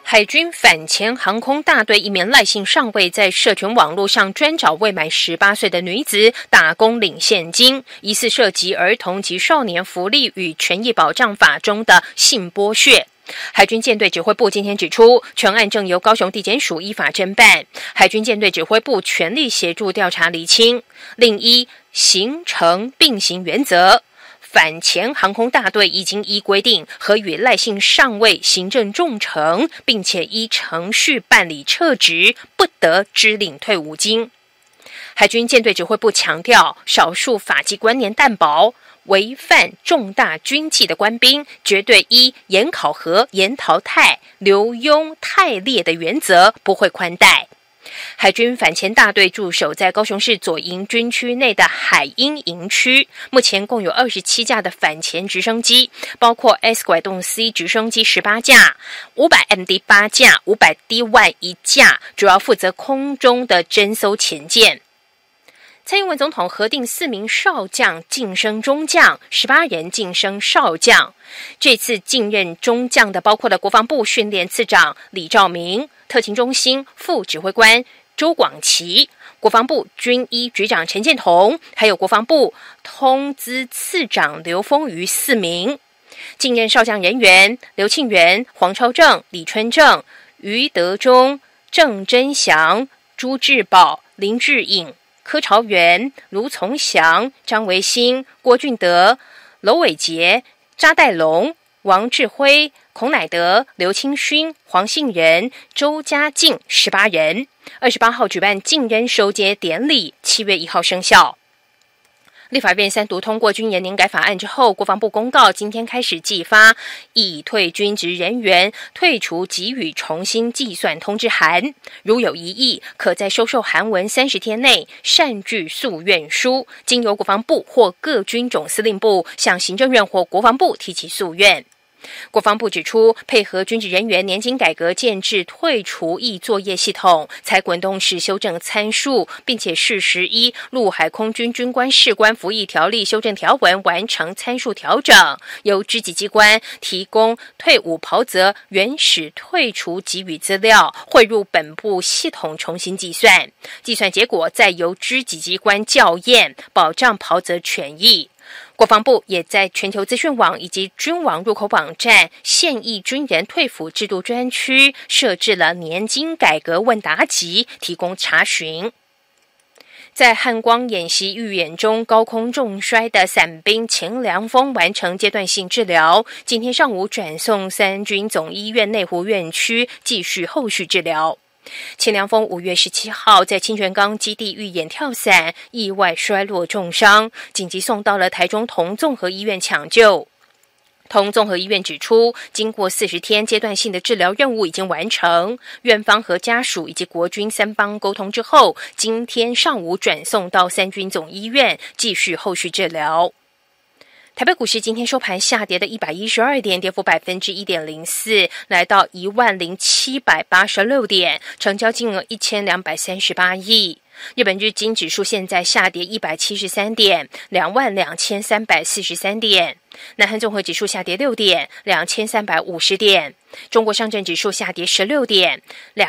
海军反潜航空大队一名赖姓上尉在社群网络上专找未满18岁的女子打工领现金，疑似涉及儿童及少年福利与权益保障法中的性剥削。海军舰队指挥部今天指出，全案正由高雄地检署依法侦办，海军舰队指挥部全力协助调查厘清。另一刑惩并行原则，反潜航空大队已经依规定和与赖姓上尉行政重惩，并且依程序办理撤职，不得支领退伍金。海军舰队指挥部强调，少数法纪观念淡薄，违犯重大军纪的官兵，绝对依严考核、严淘汰、留庸汰劣的原则，不会宽待。海军反潜大队驻守在高雄市左营军区内的海鹰营区，目前共有27架的反潜直升机，包括 S 拐动 C 直升机18架、500MD 8架、500D1 1架，主要负责空中的侦搜潜舰。蔡英文总统核定4名少将晋升中将，18人晋升少将。这次晋任中将的包括了国防部训练次长李兆明、特勤中心副指挥官周广琪、国防部军医局长陈建同，还有国防部通资次长刘丰瑜4名。晋任少将人员刘庆元、黄超正、李春正、余德忠、郑真祥、朱志宝、林志颖、柯朝元、卢从祥、张维新、郭俊德、娄伟杰、查代龙、王志辉、孔乃德、刘清勋、黄信仁、周家静18人。28号举办晋任收接典礼，7月1号生效。立法院3读通过军延年改法案之后，国防部公告今天开始寄发已退军职人员退除给予重新计算通知函，如有异议，可在收受函文30天内擅具诉愿书，经由国防部或各军种司令部向行政院或国防部提起诉愿。国防部指出，配合军职人员年金改革建制退除役作业系统，才滚动式修正参数，并且适时依陆海空军军官士官服役条例修正条文完成参数调整，由知己机关提供退伍袍泽原始退除给予资料，汇入本部系统重新计算，计算结果再由知己机关校验，保障袍泽权益。国防部也在全球资讯网以及军网入口网站现役军人退抚制度专区设置了年金改革问答集，提供查询。在汉光演习预演中高空重摔的伞兵钱良峰完成阶段性治疗，今天上午转送三军总医院内湖院区继续后续治疗。钱良峰5月17号在清泉岗基地预演跳伞，意外摔落重伤，紧急送到了台中同综合医院抢救。同综合医院指出，经过40天阶段性的治疗任务已经完成，院方和家属以及国军三方沟通之后，今天上午转送到三军总医院继续后续治疗。台北股市今天收盘下跌的112点，跌幅1.04%，来到10786点，成交金额1238亿。日本日经指数现在下跌173点，22343点。南韩综合指数下跌6点，2350点。中国上证指数下跌16点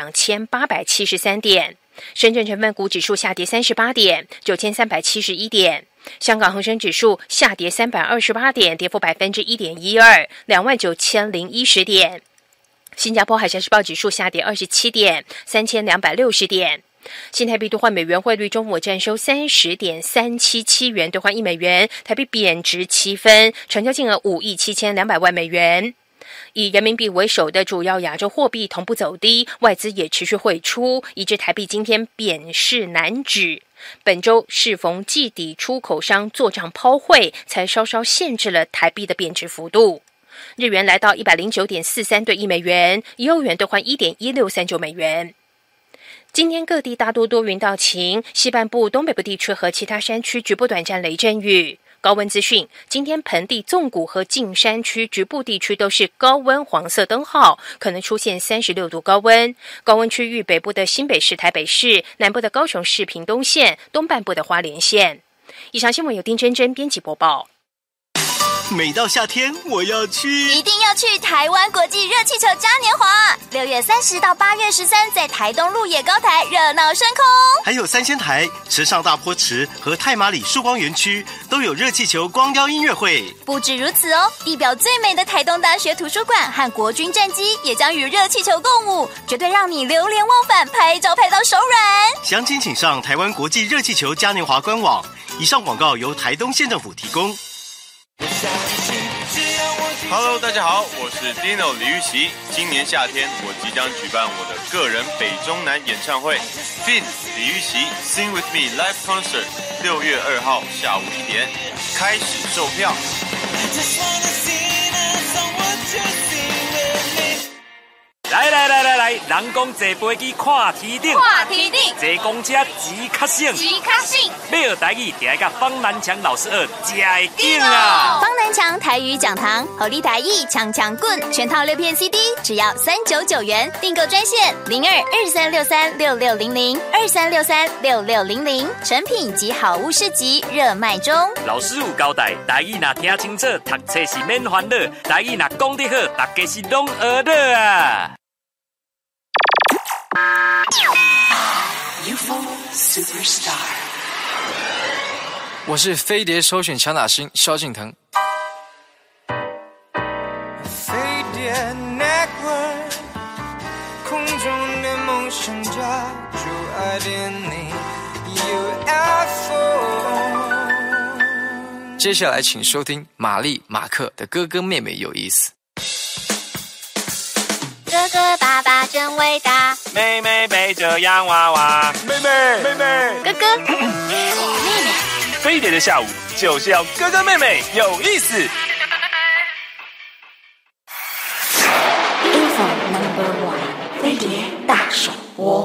，2873点。深圳成分股指数下跌38点，9371点。香港恒生指数下跌328点，跌幅1.12%， 29010点。新加坡海峡时报指数下跌27点，3260点。新台币兑换美元汇率中午站收30.377元兑换1美元，台币贬值7分，成交金额5亿7200万美元。以人民币为首的主要亚洲货币同步走低，外资也持续汇出，以致台币今天贬势难止。本周适逢季底出口商做账抛汇，才稍稍限制了台币的贬值幅度。日元来到 109.43 对1美元，以欧元兑换 1.1639 美元。今天各地大多多云到晴，西半部、东北部地区和其他山区局部短暂雷阵雨。高温资讯，今天盆地、纵谷和近山区局部地区都是高温黄色灯号，可能出现36度高温。高温区域北部的新北市、台北市，南部的高雄市屏东县，东半部的花莲县。以上新闻由丁真真编辑播报。 每到夏天我要去， 一定要去台湾国际热气球嘉年华，6月30到8月13在台东鹿野高台热闹升空， 还有三仙台、池上大坡池和太麻里曙光园区都有热气球光雕音乐会。 不止如此哦，地表最美的台东大学图书馆和国军战机也将与热气球共舞，绝对让你流连忘返，拍照拍到手软。 详情请上台湾国际热气球嘉年华官网。以上广告由台东县政府提供。 Hello， 大家好，我是 Dino 李玉玺。今年夏天，我即将举办我的个人北中南演唱会 ，Fin 李玉玺 Sing with Me Live Concert，6月2号下午1点开始售票。 来，人讲坐飞机看天顶，坐公车钱较省，要学台语，就要甲方南强老师学，才会劲啊！ 方南强台语讲堂，合力台语强棍，全套6片 CD， 只要399元，订购专线02-2363-6600，2363-6600，成品及好物市集热卖中。 老师有交代，台语若听清楚，读册是免烦恼；台语若讲得好，大家是拢学得啊 ！UFO Superstar， 我是飞碟首选强打星萧敬腾。 飞碟 Network， 空中的梦想家就爱点你 UFO。 接下来请收听玛丽马克的哥哥妹妹有意思。 哥哥爸爸真伟大， 妹妹背着洋娃娃，妹妹， 哥哥妹妹， 飞碟的下午就是要哥哥妹妹有意思。 UFO No.1 飞碟大首播。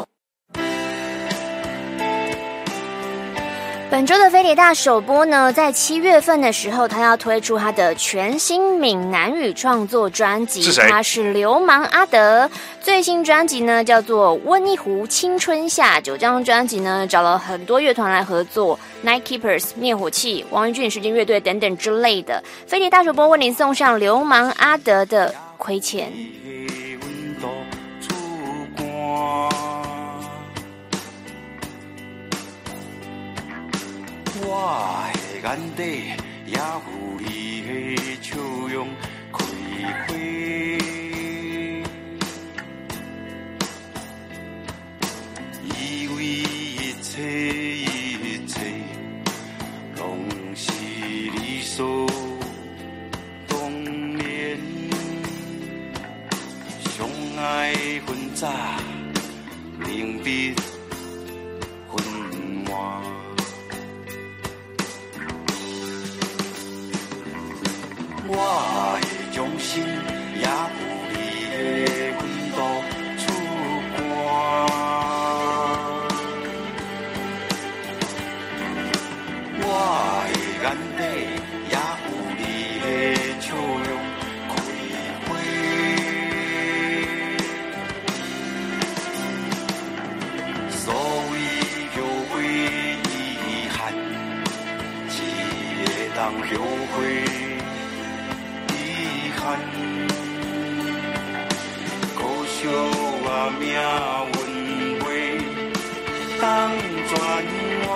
本周的飞碟大首播呢，在7月份的时候，他要推出他的全新闽南语创作专辑， 是谁？ 他是流氓阿德。最新专辑呢叫做《温一壶青春夏》，这张专辑呢找了很多乐团来合作 ，Night Keepers 灭火器、王云俊时间乐队等等之类的。飞碟大首播为您送上流氓阿德的《亏欠》。 我的眼底也有你的笑容开花，以为一切拢是理所当然，相爱分早，明笔分晚。我的掌心也有你的温度出汗，我的眼底也有你的笑容开花，所谓后悔遗憾，只会当后悔。可惜我命运袂当转换，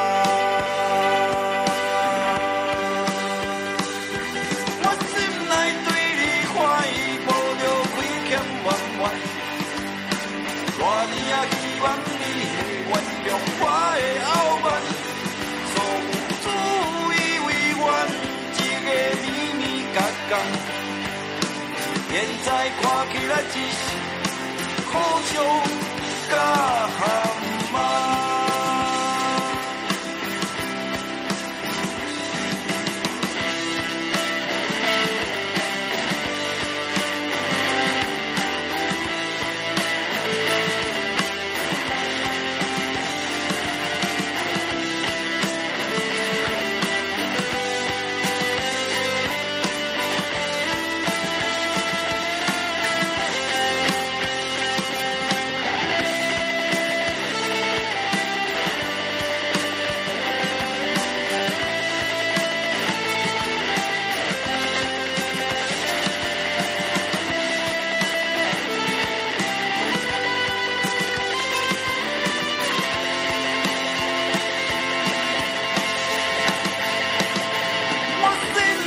我心内对你怀疑无着亏欠冤冤，偌年啊希望你会原谅我的傲慢，所有自以为愿，一个咪咪角角。现在看起来只是苦笑甲喊骂。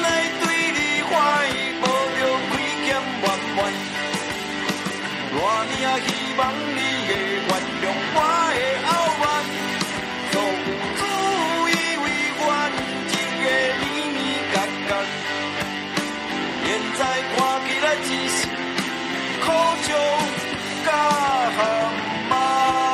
内对你欢喜，无着亏欠怨怨。偌年啊，希望你会原谅我的傲慢，错有主意为阮一个年年角角。现在看起来只是苦笑甲含骂。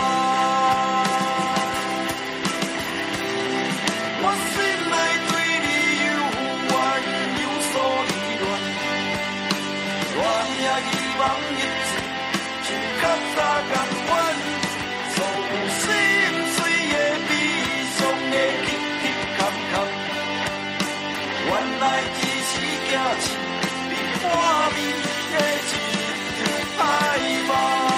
我心内对你有怨有所依恋，偌年啊，希望日子像较早同款，所有心碎的悲伤的起起坎坎，原来只是假痴，你半暝的一场歹梦。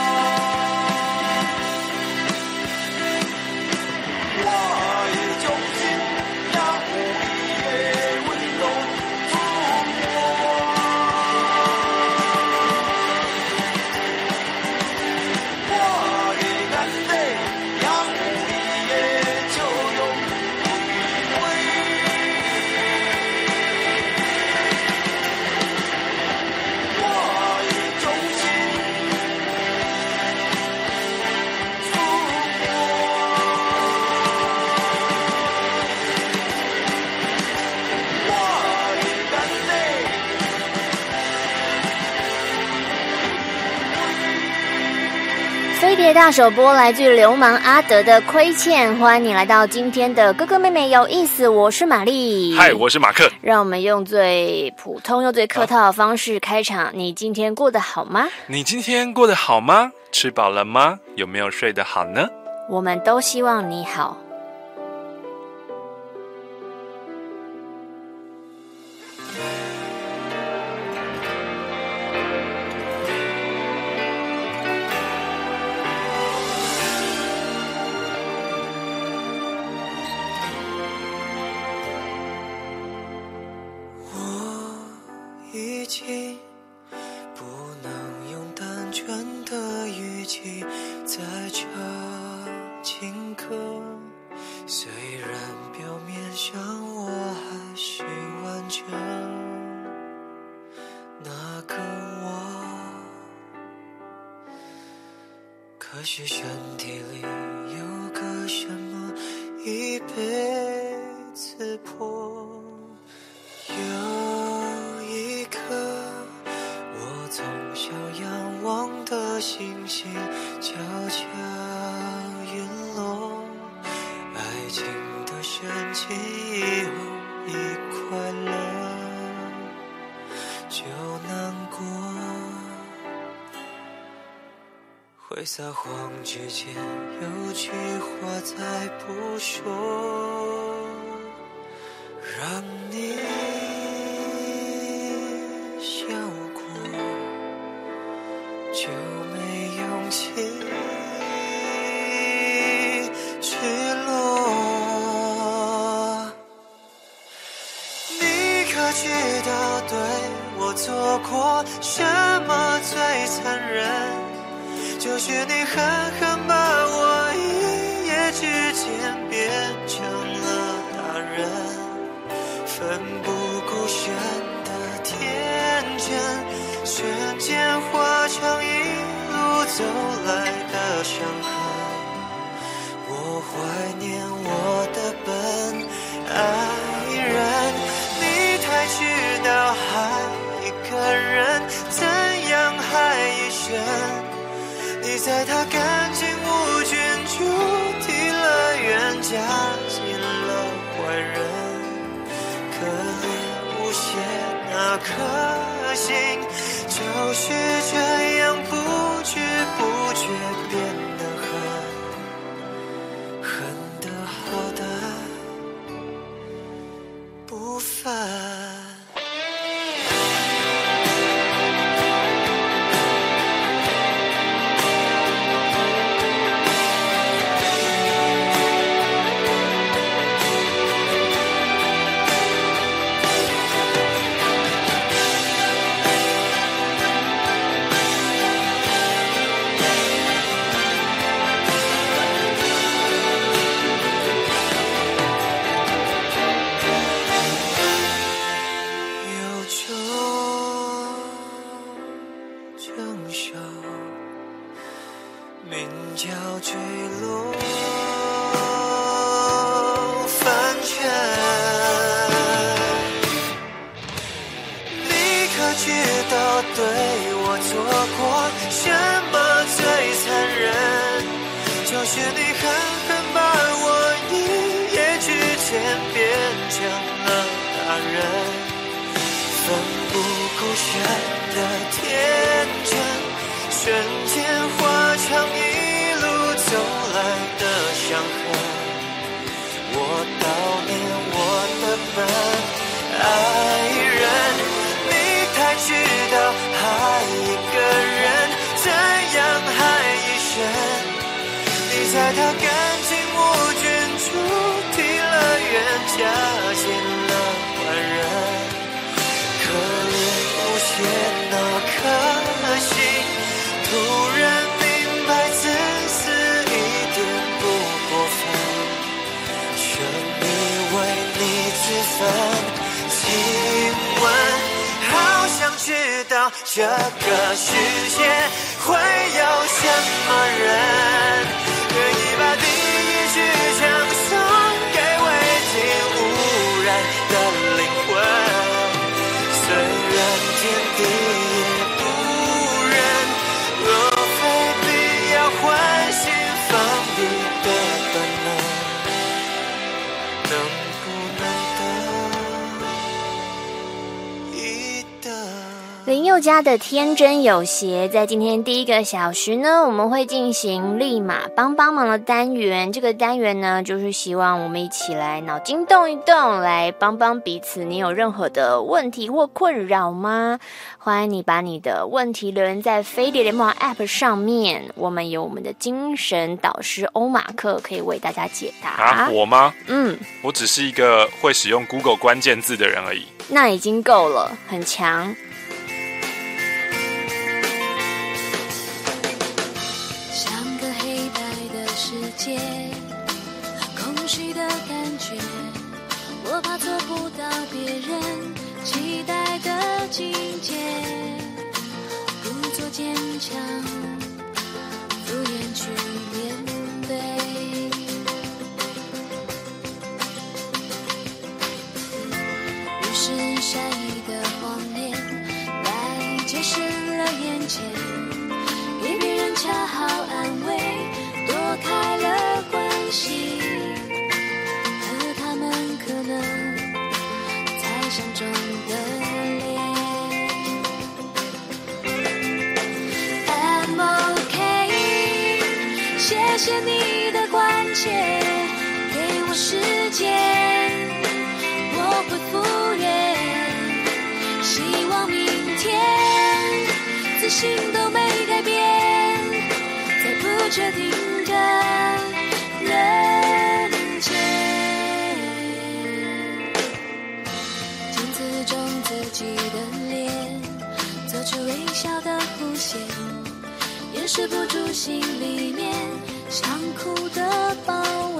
飞碟大首播来自流氓阿德的亏欠，欢迎你来到今天的哥哥妹妹有意思，我是玛丽， 嗨，我是马克。 让我们用最普通又最客套的方式开场。你今天过得好吗？ 你今天过得好吗？吃饱了吗？有没有睡得好呢？ 我们都希望你好。 已经不能用单纯的语气再唱情歌，虽然表面上我还是完整那个我，可是身体里有个什么一辈子破。有一颗我从小仰望的星星悄悄陨落，爱情的深情以后一快乐就难过，会撒谎之前有句话再不说，让你笑过，就没勇气去落。你可知道对我做过什么最残忍？就是你狠狠把我一夜之间变成了大人，奋不顾身的天真，瞬间化成一路走来的伤痕。我怀念我的笨爱人，你才知道爱一个人怎样害一生。你在他干净无菌主题乐园加进了坏人，可怜无邪那颗心，就是这样不知不觉变得恨得好的不凡。 对我做过什么最残忍？就是你狠狠把我一夜之间变成了大人。奋不顾身的天真，瞬间化成一路走来的伤痕。我悼念我的笨爱人，你太知道爱一个人怎样害一生。你在他感情无菌处提了冤，嫁进了坏人。可怜无限那颗心，突然明白自私一点不过分。生以为你自焚，亲吻，好想知道这个世界会有什么人，愿意把第一支枪送给未经污染的灵魂。虽然天地也不忍，若非必要唤醒防御的本能，能不能得一得？ 林宥嘉的天真有邪，在今天第一个小时呢，我们会进行立马帮忙的单元。这个单元呢，就是希望我们一起来脑筋动一动，来帮彼此。你有任何的问题或困扰吗？欢迎你把你的问题留言在飞碟联盟 App 上面，我们有我们的精神导师欧马克可以为大家解答。 啊，我吗？我只是一个会使用 Google 关键字的人而已。 那已经够了，很强。 空虚的感觉，我怕做不到别人期待的境界，故作坚强，敷衍去面对。于是善意的谎言来解释了眼前，给别人恰好安慰，躲开了关系，和他们可能才相中的脸。I'm OK， 谢谢你的关切，给我时间，我会复原。希望明天自信都没改变，在不确定的人间，镜子中自己的脸，做出微笑的弧线，掩饰不住心里面想哭的包围，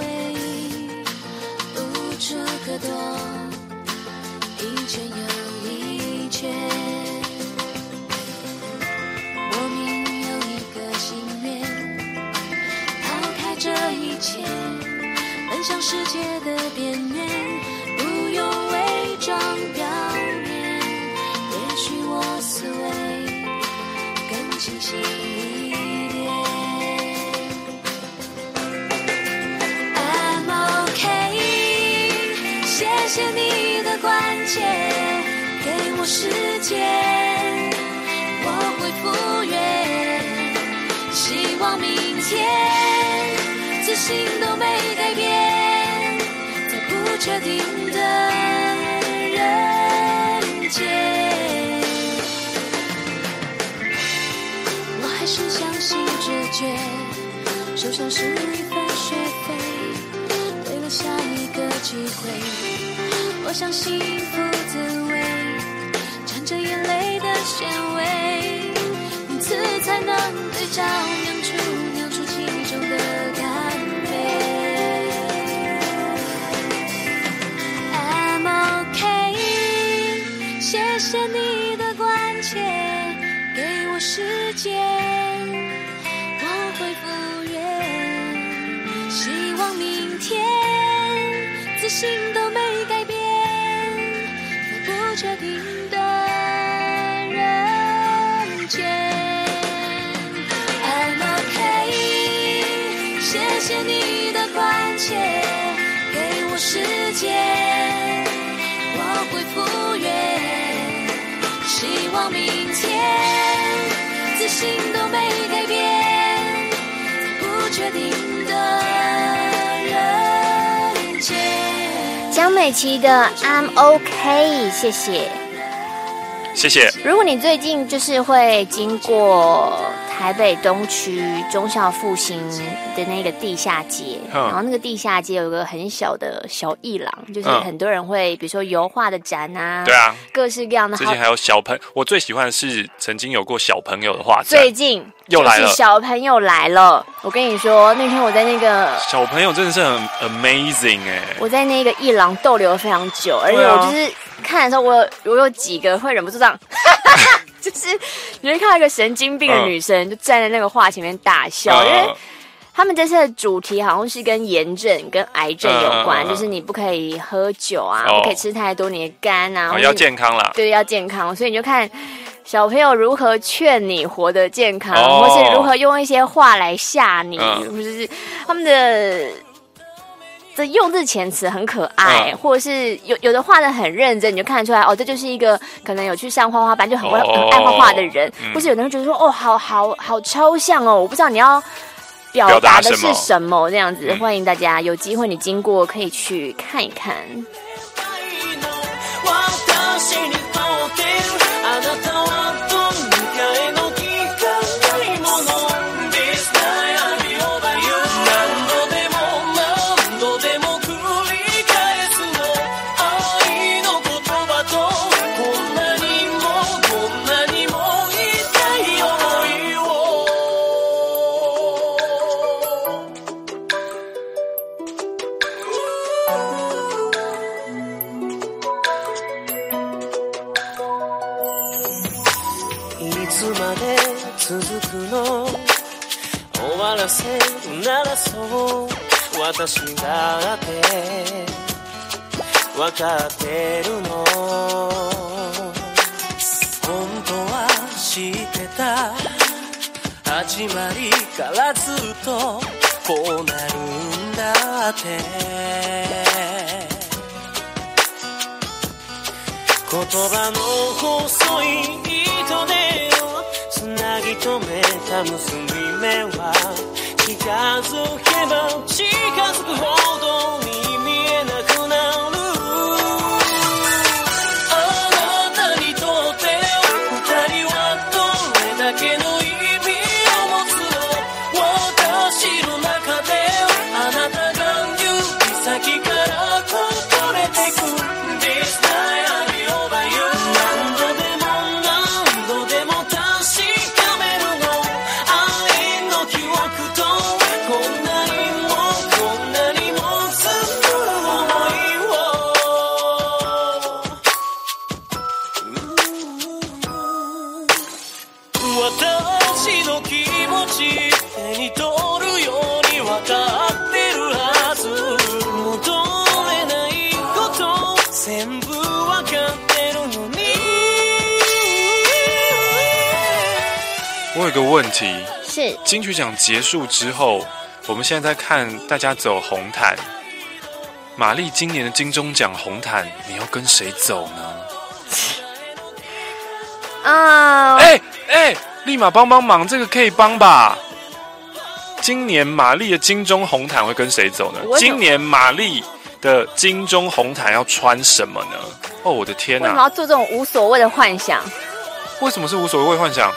无处可躲，一圈又一圈。莫名有一个心愿，这一切奔向世界的边缘，不用伪装表面，也许我思维更清晰一点。I'm OK， 谢谢你的关切，给我时间，我会复原。希望明天自信都没改变，在不确定的人间，我还是相信直觉，受伤是一份学费，为了下一个机会，我想幸福滋味，沾着眼泪的咸味，因此才能对照酿出其中的甘美。I'm OK， 谢谢你的关切，给我时间，我会复原。希望明天自信都没改变，在不确定的人美琪的 I'm OK， 谢谢。 谢谢。 如果你最近就是会经过台北东区忠孝复兴的那个地下街，然后那个地下街有一个很小的小艺廊，就是很多人会比如说油画的展啊， 对啊， 各式各样的。 之前还有我最喜欢的是曾经有过小朋友的画展， 最近又来了， 就是小朋友来了。我跟你说，那天我在那个小朋友真的是很 amazing 我在那个艺廊逗留非常久，而且我就是看的时候，我有几个会忍不住这样。就是你会看到一个神经病的女生就站在那个画前面大笑，因为他们这次的主题好像是跟炎症、跟癌症有关，就是你不可以喝酒啊，不可以吃太多，你的肝啊， 要健康啦。 对，要健康，所以你就看小朋友如何劝你活得健康，或是如何用一些话来吓你，或者是他们的用字遣词很可爱，或者是有的画的很认真，你就看得出来哦，这就是一个可能有去上画画班就很爱画画的人，或是有的人觉得说哦，好抽象哦，我不知道你要表达的是什么这样子。欢迎大家有机会你经过可以去看一看。 私だって分かってるの本当は知ってた始まりからずっとこうなるんだって言葉の細い糸でつなぎ止めた結び目は近づけば近づくほどに見えなくなるあなたにとって二人はどれだけの意味を持つの私の中であなたが指先からこぼれてく This night I'll be over you 何度でも確かめるの愛の記憶とこんなにも作る想いを私の気持ち手に取るように分かってるはず求めないこと全部分かってるのに我有个问题是金曲奖结束之后我们现在在看大家走红毯玛丽今年的金钟奖红毯你要跟谁走呢立马帮忙这个可以帮吧今年玛丽的金钟红毯会跟谁走呢今年玛丽的金钟红毯要穿什么呢哦我的天哪为什么要做这种无所谓的幻想为什么是无所谓幻想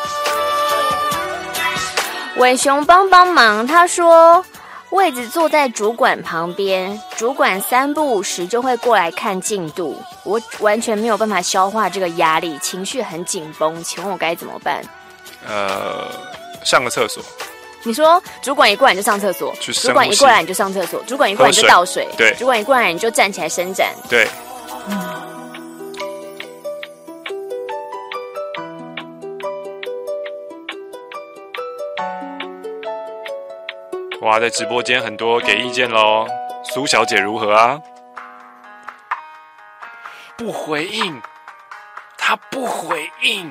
伟雄帮忙他说位置坐在主管旁边主管3不5时就会过来看进度我完全没有办法消化这个压力情绪很紧绷请问我该怎么办上个厕所你说主管一过来你就上厕所主管一过来你就上厕所主管一过来你就倒水对主管一过来你就站起来伸展对哇在直播间很多给意见咯苏小姐如何啊不回应她不回应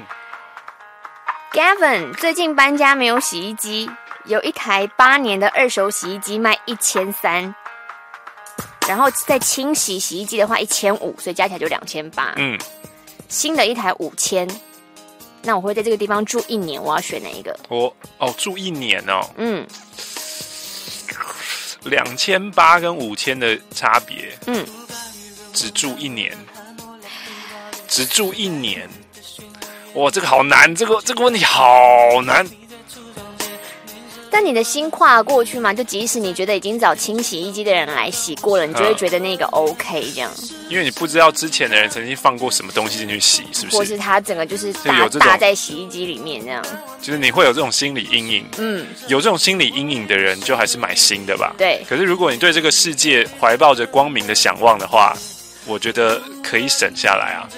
Gavin 最近搬家没有洗衣机有一台8年的二手洗衣机卖1300然后再清洗洗衣机的话1500所以加起来就2800新的一台5000那我会在这个地方住1年我要选哪一个住1年哦2800跟5000的差别只住1年？只住1年，哇，这个好难，这个问题好难。 但你的心跨过去嘛，就即使你觉得已经找清洗衣机的人来洗过了，你就会觉得那个 OK 这样。 因为你不知道之前的人曾经放过什么东西进去洗，是不是？ 或是他整个就是搭在洗衣机里面这样。就是你会有这种心理阴影。有这种心理阴影的人，就还是买新的吧。 对。 可是如果你对这个世界怀抱着光明的想望的话，我觉得可以省下来啊。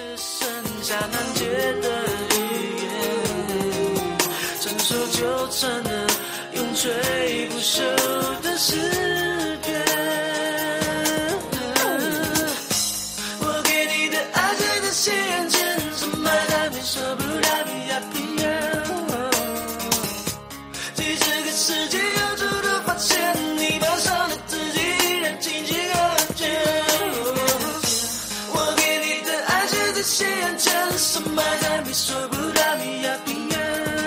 就成了永垂不朽的诗篇。我给你的爱随着夕阳渐深，埋在没舍不得你呀平原。几十个世纪有处都发现你悲伤的自己让荆棘可见。我给你的爱随着夕阳渐深，埋在没舍不得你呀平原。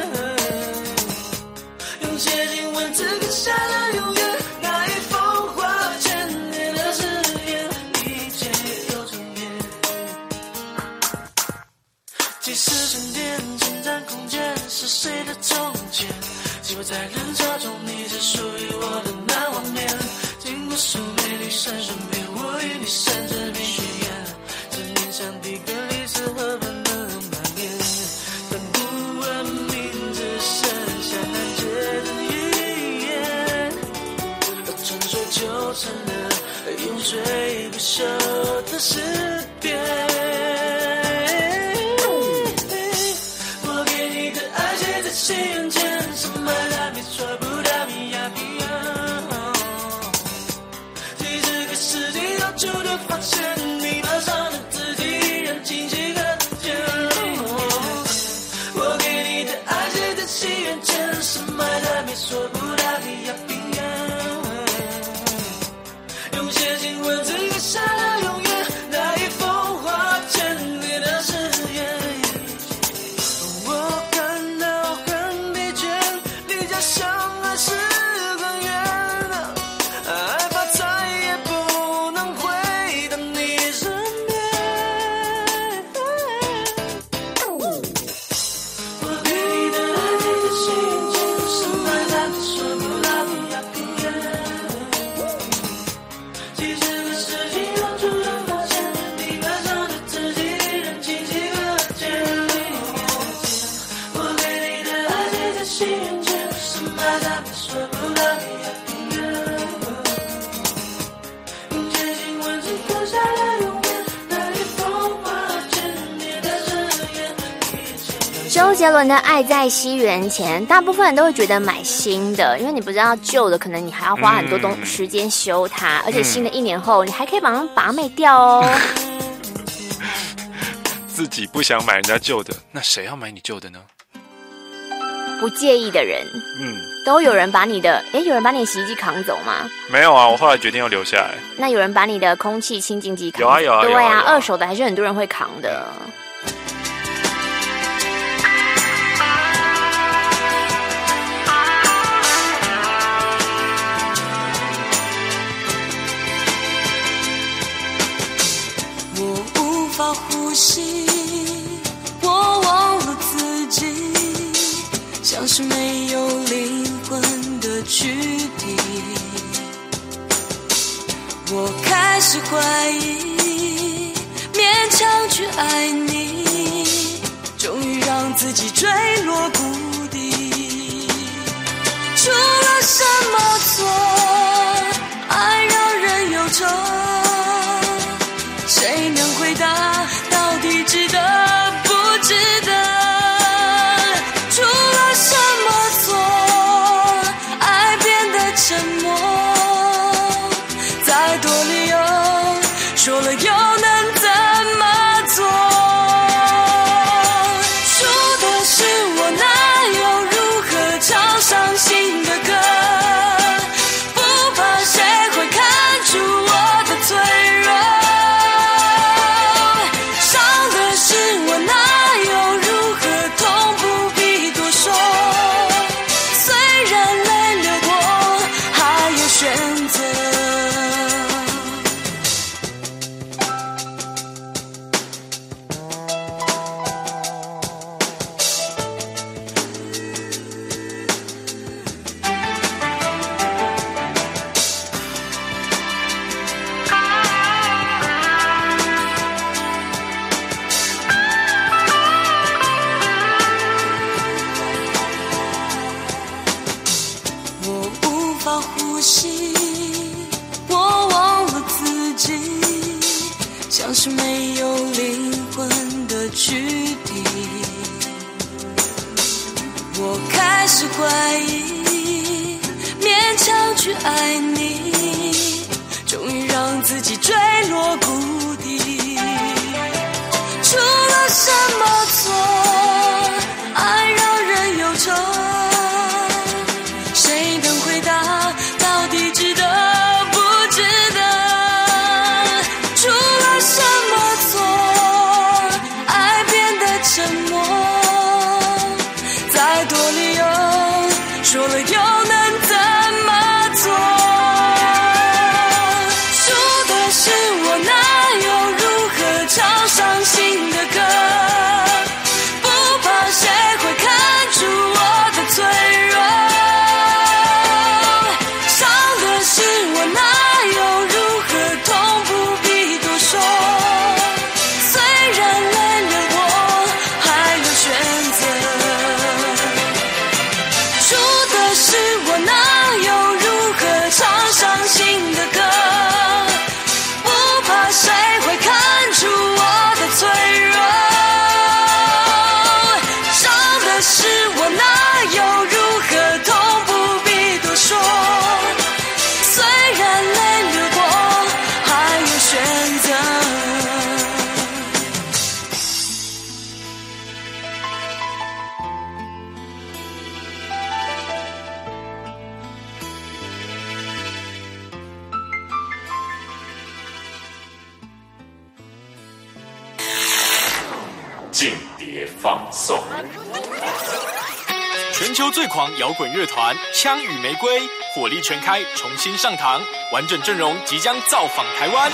写进文字刻下了永远，那一封花千年的誓言，一切又重演。即使沉淀侵占空间，是谁的从前？记录在人潮中，你是属于我的那画面。经过数美丽山水面，我与你甚至比宣言。思念像第个历史河畔的蔓延，但不问名字，剩下难解的语言，传说就成了永垂不朽的诗篇。我给你的爱写在心愿前，深埋在你说不到你呀平原。几十个世纪到处都发现你悲伤的自己让荆棘可见。我给你的爱写在心愿前，深埋在你说不到你呀平原。用写进文字刻下了永远，那一封花千年的誓言。我感到很疲倦，离家乡还是很远，害怕再也不能回到你身边。我给你的爱在心间，深埋在你说不到你呀平原。几十个世纪到处都发现你悲伤的自己让荆棘可见。我给你的爱写在心愿前，深埋在你说不到你呀平原。用写进文字刻下了永远，那一封花千年的誓言。 周杰伦的《爱在西元前》，大部分人都会觉得买新的，因为你不知道旧的，可能你还要花很多时间修它，而且新的1年后，你还可以把它拔美掉哦。 自己不想买人家旧的，那谁要买你旧的呢？ 不介意的人，都有人把你的，有人把你的洗衣机扛走吗？ 没有啊，我后来决定要留下来。 那有人把你的空气清净机扛走？ 有啊， 对啊，二手的还是很多人会扛的。 我无法呼吸，我忘了自己，像是没有灵魂的躯体。我开始怀疑，勉强去爱你，终于让自己坠落谷底。出了什么错，爱让人忧愁，谁能回答到底值得不值得？出了什么错，爱变得沉默，再多理由说了又能怎么做？输的是我那距离。我开始怀疑，勉强去爱你，终于让自己坠落谷底。出了什么错，爱让人忧愁？谁能回答？到底值得不值得？出了什么错，爱变得沉默？再多理由，说了又能怎么做？输的是我，哪有如何唱伤心的歌？不怕谁会看出我的脆弱。伤的是我，哪有如何痛不必多说。虽然泪流过，还有选择。输的是我，哪有如何唱伤心的歌？不怕谁会看出我的脆弱。伤的是我，哪有如何痛不必多说。虽然泪流过，还有选择。 间谍放送。 全球最狂摇滚乐团枪与玫瑰火力全开，重新上堂，完整阵容即将造访台湾。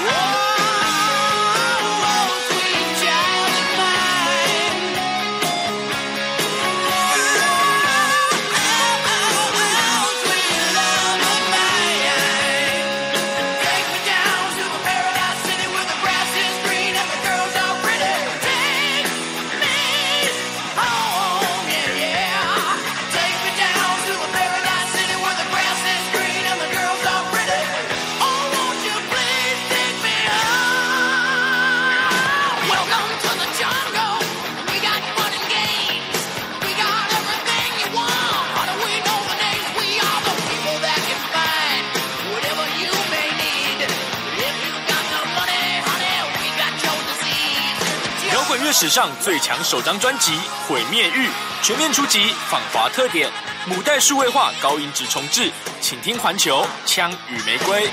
乐史上最强首张专辑《毁灭欲》全面出击，访华特点，母带数位化，高音质重置，请听环球《枪与玫瑰》。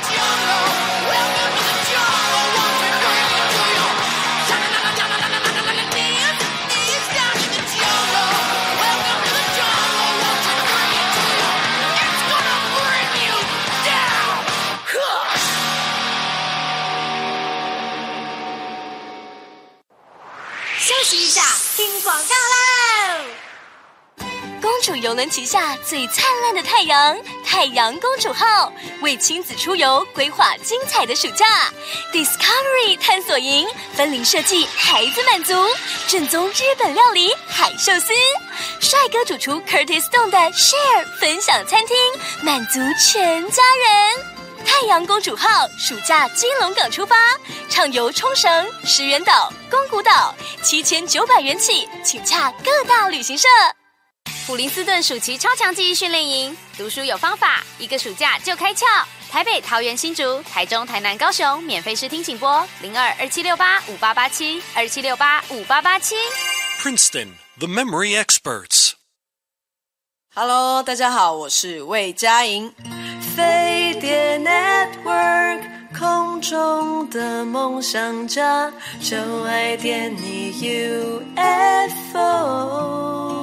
休息一下，听广告喽！公主邮轮旗下最灿烂的太阳——太阳公主号，为亲子出游规划精彩的暑假。Discovery 探索营分龄设计，孩子满足，正宗日本料理海寿司，帅哥主厨 Curtis Stone 的 Share 分享餐厅，满足全家人。太阳公主号暑假基隆港出发，畅游冲绳、石垣岛、宫古岛，7900元起，请洽各大旅行社。 普林斯顿暑期超强记忆训练营，读书有方法，一个暑假就开窍。台北、桃园、新竹、台中、台南、高雄，免费试听请拨0227685887 27685887。 Princeton, the memory experts.Hello， 大家好，我是魏佳莹。飞碟 Network， 空中的梦想家，就爱点你 UFO。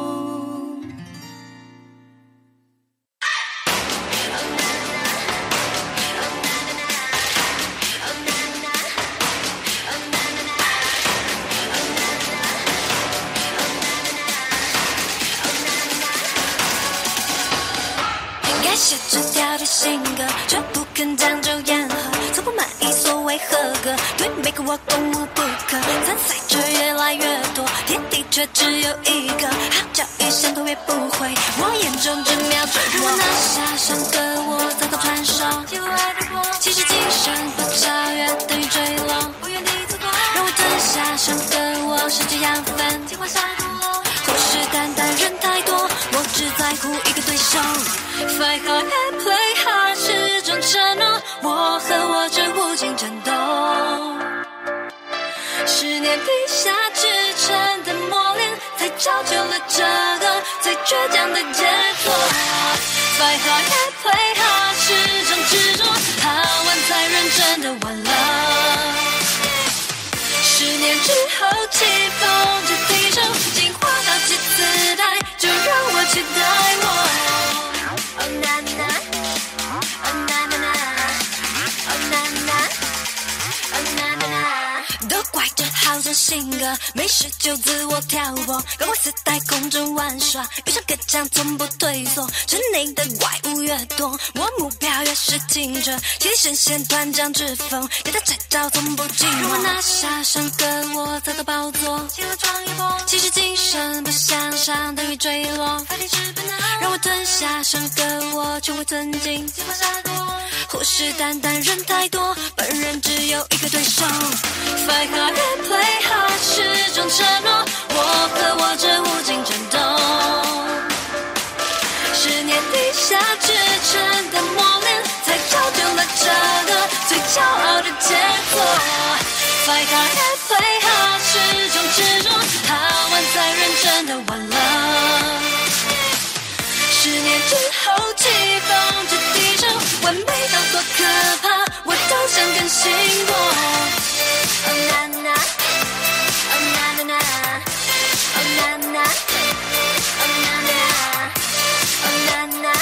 写这条的性格，却不肯将就言和，从不满意所谓合格，对每个我攻无不可，参赛者越来越多，天地却只有一个，好教育想逃也不会，我眼中只瞄准我。让我拿下上个我，再到传授，其实跻身不超越等于坠落，不愿你错过，让我吞下上个我， 升级养分，进化下锅。虎视眈眈人太多，我只在乎一个对手。Fight hard and play hard 是种承诺，我和我这无尽战斗。10年地下制成的磨练，才造就了这个最倔强的杰作。Fight hard and play hard 是种执着，好玩才认真的玩了。10年之后气风就提升，进化到几次代，就让我期待我。Oh na na, oh na na na, oh na na, oh na na na。都怪这好胜性格，没事就自我挑拨，高光自带空中玩耍，遇上个强从不退缩，城内的怪物越多，我目标越是清澈，其神仙团将之风，给他拆招从不惊慌。我拿下上个我再到宝座，起了闯一波，其实精神不向上等于坠落，发力之本能让我吞下上个我，全会尊敬，计划下锅。虎视眈眈人太多，本人只有一个对手。Fight hard and play hard 是种承诺，我和我这无尽战斗。10年地下制成的磨练，才造就了这个最骄傲的杰作。Fight hard and play hard 是种执着，好玩才认真的玩了。10年之后气风就提升，完美到多可怕，我都想更新过。Oh na na, oh na na na, oh na na, oh na na, oh na na,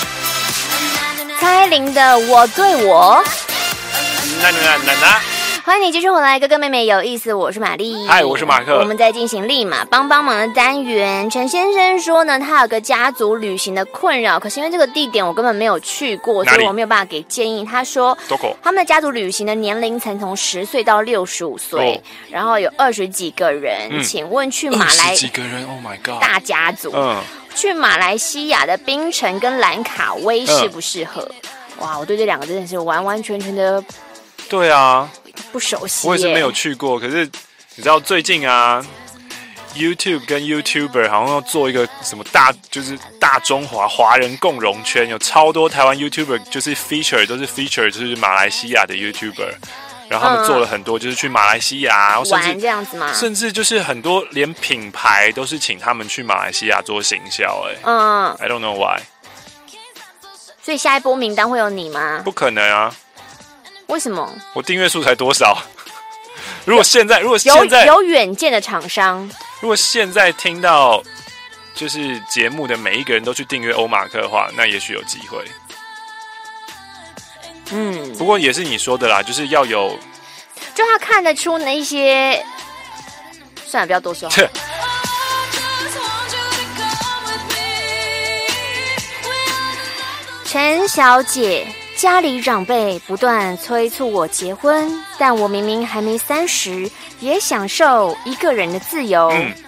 oh na na。 蔡依林的《我对我》。 那。 欢迎你继续回来，哥哥妹妹有意思，我是玛丽。 嗨，我是马克。 我们在进行立马帮忙的单元。陈先生说呢，他有个家族旅行的困扰，可是因为这个地点我根本没有去过，所以我没有办法给建议。他说，他们的家族旅行的年龄层从10岁到65岁，然后有20几个人。请问去马来 20几个人 ，Oh my God， 大家族，去马来西亚的槟城跟兰卡威适不适合？哇，我对这两个真的是完完全全的， 对啊。 不熟悉， 我也是没有去过。可是你知道最近啊 ，YouTube 跟 YouTuber 好像要做一个什么就是大中华人共荣圈，有超多台湾 YouTuber 就是 feature 就是马来西亚的 YouTuber， 然后他们做了很多就是去马来西亚，然后玩这样子吗？ 甚至就是很多连品牌都是请他们去马来西亚做行销，I don't know why。 所以下一波名单会有你吗？ 不可能啊。 为什么？ 我订阅数才多少？如果现在有远见的厂商， 如果现在听到就是节目的每一个人都去订阅欧马克的话，那也许有机会。不过也是你说的啦，就是要有， 就他看得出那一些，算了，不要多说。陈小姐。家里长辈不断催促我结婚，但我明明还没30，也享受一个人的自由。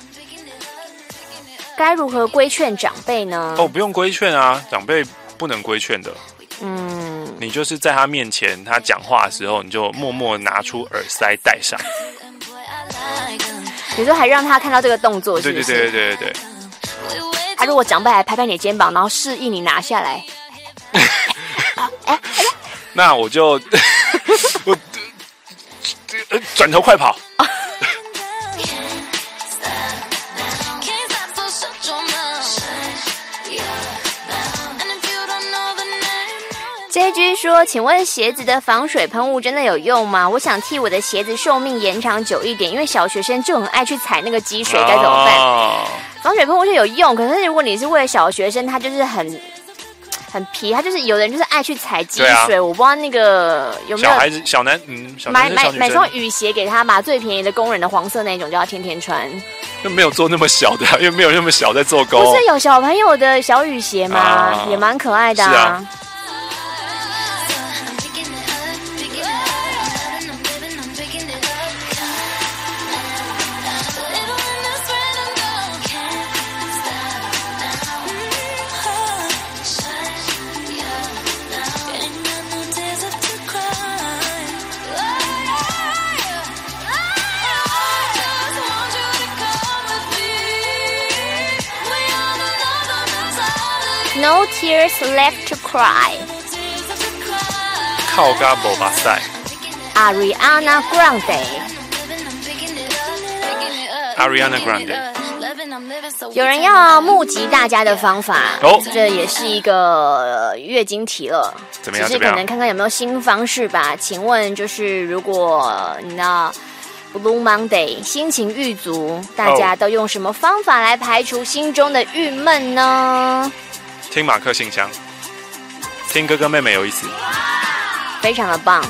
该如何规劝长辈呢？ 不用规劝啊，长辈不能规劝的。你就是在他面前，他讲话的时候，你就默默拿出耳塞戴上。 你说还让他看到这个动作是不是？ 对。 他如果长辈还拍拍你的肩膀，然后示意你拿下来。 那我就我转头快跑。 这句说，请问鞋子的防水喷雾真的有用吗？我想替我的鞋子寿命延长久一点，因为小学生就很爱去踩那个积水，该怎么办？防水喷雾就有用，可是如果你是为了小学生，他就是很皮，他就是有人就是爱去踩积水，我不知道那个有没有小孩子小男买双雨鞋给他吧，最便宜的工人的黄色那种，就要天天穿。 就没有做那么小的，因为没有那么小在做工。 不是有小朋友的小雨鞋吗？也蛮可爱的啊。 No Tears Left to Cry。 靠嘎无巴塞。 Ariana Grande。Ariana Grande。 有人要募集大家的方法，这也是一个月经题了。 怎么样？ 只是可能看看有没有新方式吧。请问，就是如果你知道 Blue Monday 心情郁卒，大家都用什么方法来排除心中的郁闷呢？ 听马克信箱，听哥哥妹妹有意思， 非常的棒。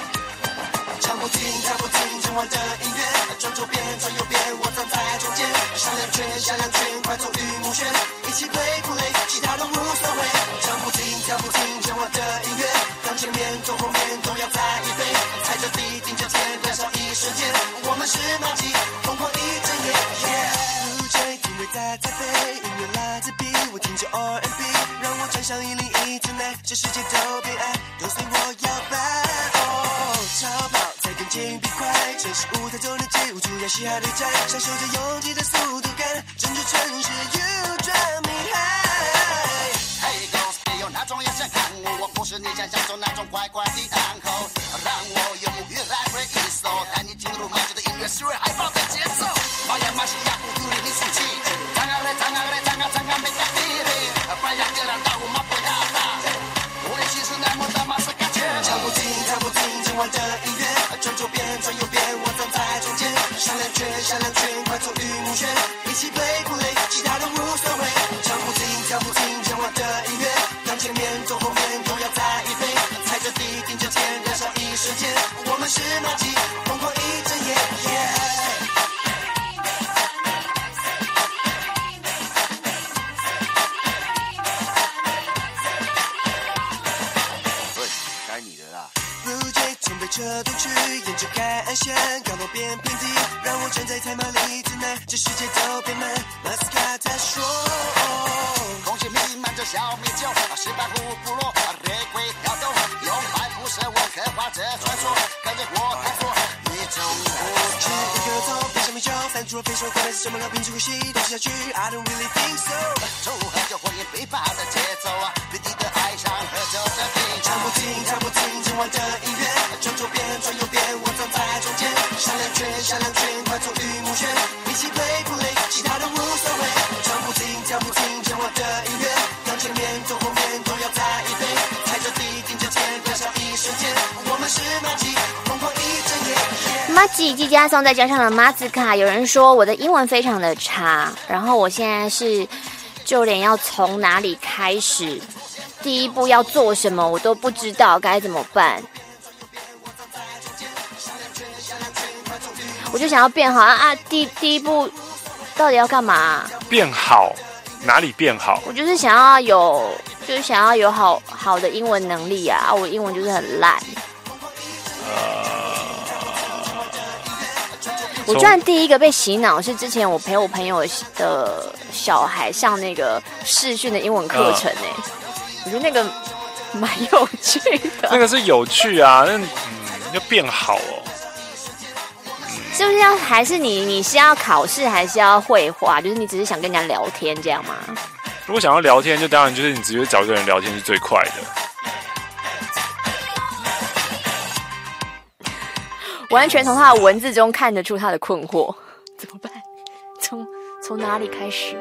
闪亮圈，快走玉木轩，一起 play 不累，其他都无所谓。唱不停，跳不停，牵我的音乐，向前面，走后面，都要在一飞。踩着地，顶着天，燃烧一瞬间，我们是马吉，疯狂一整夜。DJ 定位在台北，音乐来自 B， 我听着 R&B， 让我站上101 tonight， 这世界都变爱，都随我摇摆。超跑才更近比快，城市舞台中的街舞，主要嘻哈对战，享受着拥挤的速度感，珍珠城市 You drive me high。 Hey girls， 别用那种眼神看我，我不是你想象中那种乖乖的暗号，让我有目越来越一手，带你进入马吉的音乐，是为害怕的节奏。马呀马西亚，不独立你出气，张啊嘞张啊嘞张啊张啊没干地嘞，不要给人打我马不要打，我的心是那么的马斯感觉，唱不停跳不停，今晚的音乐。转左边，转右边，我站在中间。闪亮圈，闪亮圈，快走玉木轩，一起 play 不累，其他都无所谓。唱不停，跳不停，牵我的音乐，向前面，走后面，都要在一飞。踩着地，顶着天，燃烧一瞬间，我们是马吉，疯狂一整夜。该你的啦。Blue Jay 从北车东区，沿着海岸线，刚好变平地，让我站在太马里 tonight， 这世界都变慢，马斯卡在说。空气弥漫着小米酒，石板湖部落，雷鬼跳动，用白辐射我刻画着传说，跟着我探索一种不知。一个走，背上米酒，翻出了飞手，快乐是什么了？屏住呼吸，都是下去。I don't really think so。抽喝酒，火焰飞发的节奏啊，对你的爱上喝酒的地，唱不停，唱不停，今晚的音乐，转左边，转右边，我站在中间。闪亮圈，闪亮圈，快走玉木轩，一起 play 不累，其他都无所谓。唱不停，跳不停，牵我的音乐，向前面，走后面，都要在一飞。踩着地，顶着天，燃烧一瞬间，我们是马吉，疯狂一整夜。 马吉季加送再加上了马子卡，有人说我的英文非常的差，然后我现在是就连要从哪里开始，第一步要做什么我都不知道该怎么办。我就想要变好啊！第一步到底要干嘛？ 变好？哪里变好？ 我就是想要有好的英文能力啊！我英文就是很烂。我居然第一个被洗脑是之前我陪我朋友的小孩上那个视讯的英文课程我觉得那个蛮有趣的。 那个是有趣啊，要变好哦。 是不是要还是你是要考试还是要绘画？就是你只是想跟人家聊天这样吗？ 如果想要聊天，就当然就是你直接找一个人聊天是最快的。 完全从他的文字中看得出他的困惑，怎么办？从哪里开始？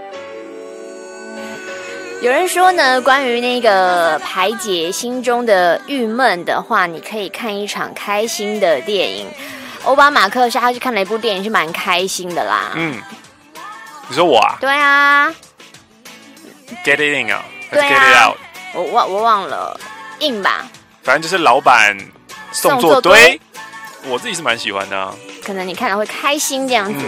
有人说呢，关于那个排解心中的郁闷的话，你可以看一场开心的电影。欧巴马克他去看了一部电影，是蛮开心的啦。 你说我啊？ 对啊 ，Get it in 啊， 对啊 ，Get it out。 我忘了硬吧。 反正就是老板送作堆，我自己是蛮喜欢的啊。 可能你看了会开心这样子。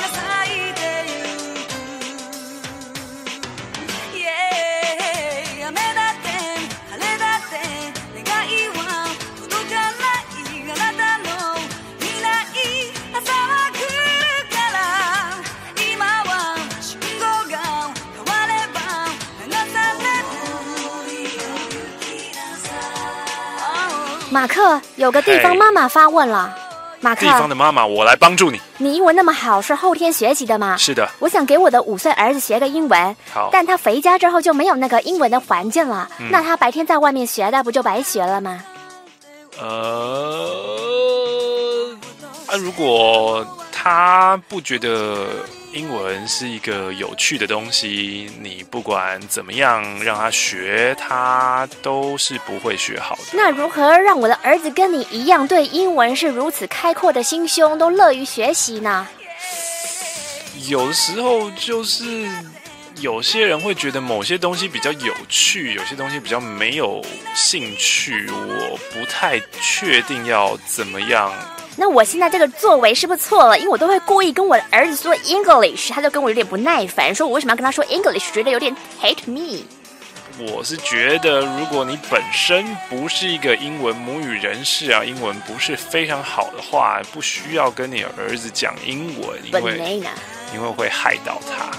雨马克，有个地方妈妈发问了。马克， 地方的妈妈，我来帮助你。 你英文那么好，是后天学习的吗？ 是的。 我想给我的5岁儿子学个英文， 好， 但他回家之后就没有那个英文的环境了。那他白天在外面学的，不就白学了吗？ 如果他不觉得英文是一个有趣的东西，你不管怎么样让他学，他都是不会学好的。 那如何让我的儿子跟你一样，对英文是如此开阔的心胸，都乐于学习呢？ 有的时候就是有些人会觉得某些东西比较有趣，有些东西比较没有兴趣，我不太确定要怎么样。 那我现在这个作为是不是错了？因为我都会故意跟我的儿子说 English， 他就跟我有点不耐烦，说我为什么要跟他说 English， 觉得有点 hate me。 我是觉得，如果你本身不是一个英文母语人士啊，英文不是非常好的话，不需要跟你儿子讲英文，因为会害到他。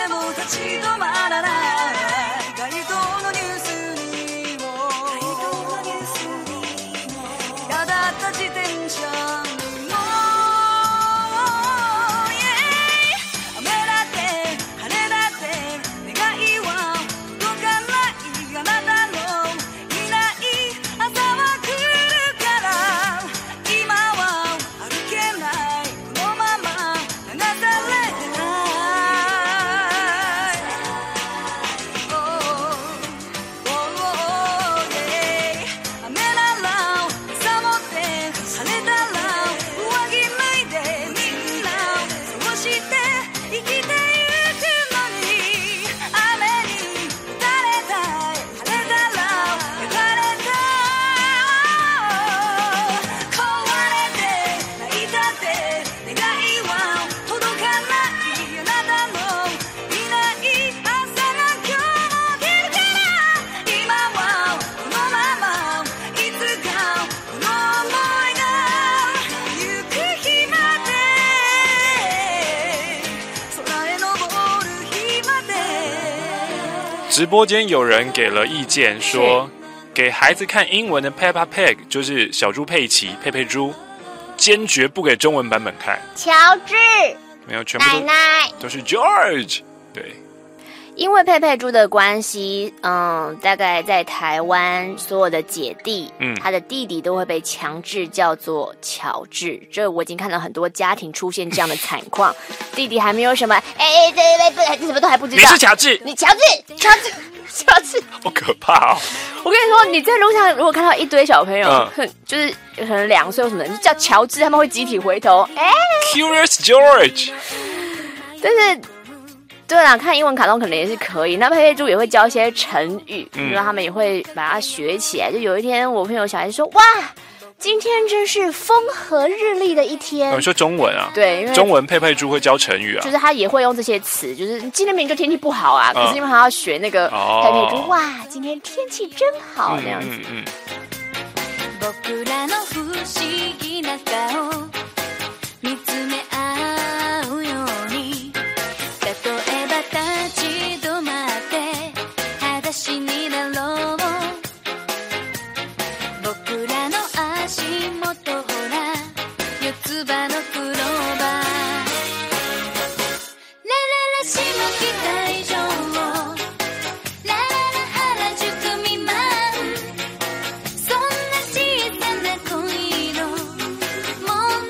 直播间有人给了意见说，给孩子看英文的 Peppa Pig 就是小猪佩奇、佩佩猪，坚决不给中文版本看。 乔治， 没有，全部奶奶都是 George。对， 因为佩佩猪的关系，大概在台湾所有的姐弟，他的弟弟都会被强制叫做乔治。这我已经看到很多家庭出现这样的惨况，弟弟还没有什么，这什么都还不知道。 你是乔治， 你乔治， 好可怕哦！ 我跟你说，你在路上如果看到一堆小朋友，就是可能2岁或什么的，就叫乔治，他们会集体回头。 Curious George， 但是。对啦，看英文卡通可能也是可以。那佩佩猪也会教一些成语，然后他们也会把它学起来。就有一天，我朋友小孩说：“哇，今天真是风和日丽的一天。” 你说中文啊？ 对，因为中文佩佩猪会教成语啊， 就是他也会用这些词，就是今天明明就天气不好啊，可是因为他要学那个佩佩猪，哇，今天天气真好那样子。 も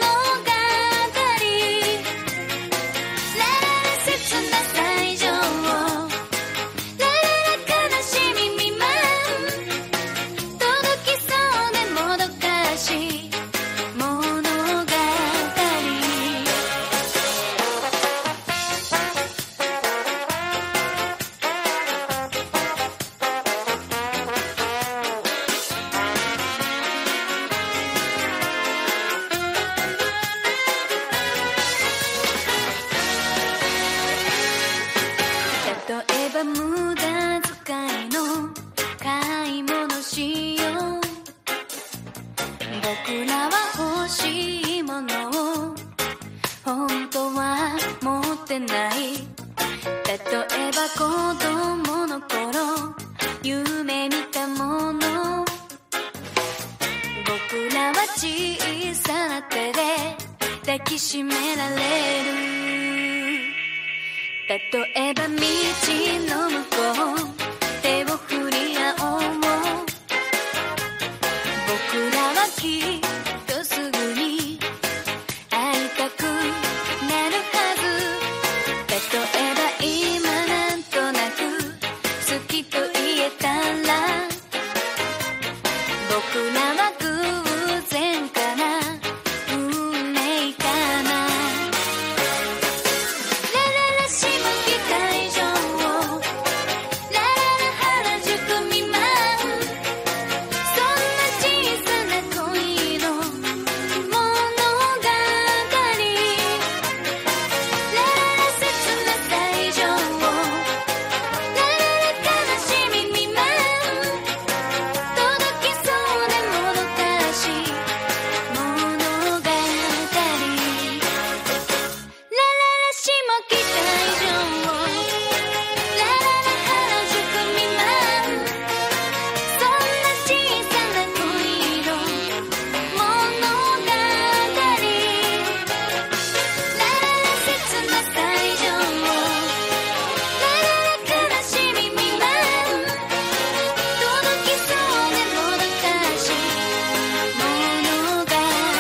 僕らは小さな手で抱きしめられる例えば道の向こう手を振り合おうも僕らはきっとすぐに会いたくなるはず例えば今なんとなく好きと言えたら僕らは偶然かな運命かなラララ下北会場ラララ原宿未満そんな小さな恋の物語ラララ切な最上ラララ悲しみ未満届きそうでもどかしい物語ラララ下北会場ラララ原宿未満そんな小さな恋の物語ラララ切な最上ラララ悲しみ未満届きそうでもどかしい物語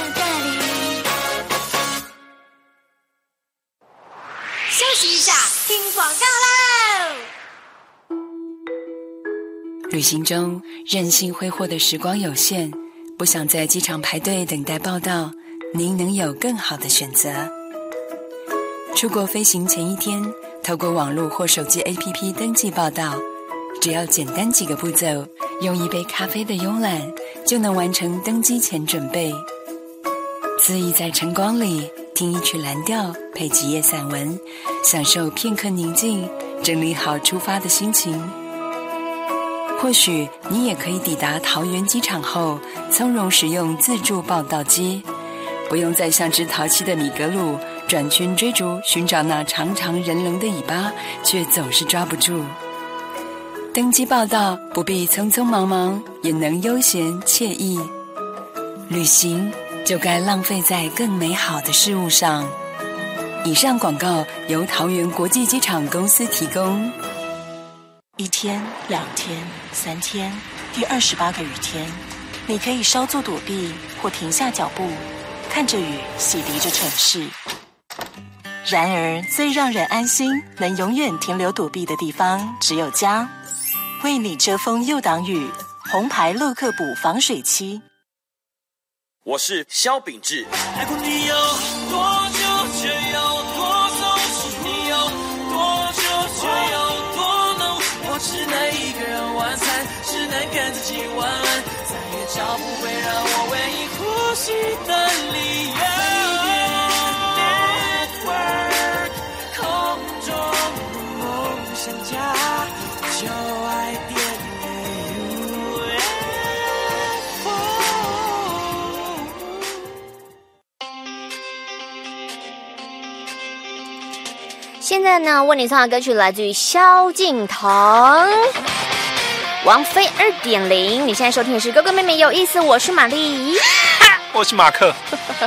休息一下，听广告喽！ 旅行中任性挥霍的时光有限，不想在机场排队等待报到，您能有更好的选择。出国飞行前一天，透过网络或手机 APP 登记报到，只要简单几个步骤，用一杯咖啡的慵懒，就能完成登机前准备。恣意在晨光里听一曲蓝调，配几页散文，享受片刻宁静，整理好出发的心情。或许你也可以抵达桃园机场后，从容使用自助报到机，不用再像只淘气的米格鲁转圈追逐，寻找那长长人龙的尾巴，却总是抓不住。登机报到不必匆匆忙忙，也能悠闲惬意。旅行就该浪费在更美好的事物上。以上广告由桃园国际机场公司提供。 1天、2天、3天，第28个雨天，你可以稍作躲避，或停下脚步，看着雨洗涤着城市。然而，最让人安心、能永远停留躲避的地方，只有家。为你遮风又挡雨，红牌洛克补防水漆。 我是萧秉治。 爱过你有多久，却有多重？是你有多久，却有多浓？我只能一个人晚餐，只能跟自己玩玩，再也找不回让我唯一呼吸的理由。Network 空中梦想家，就爱点。 现在呢，为你唱的歌曲来自于萧敬腾，王菲 2.0。你现在收听的是哥哥妹妹有意思，我是玛丽， 我是马克。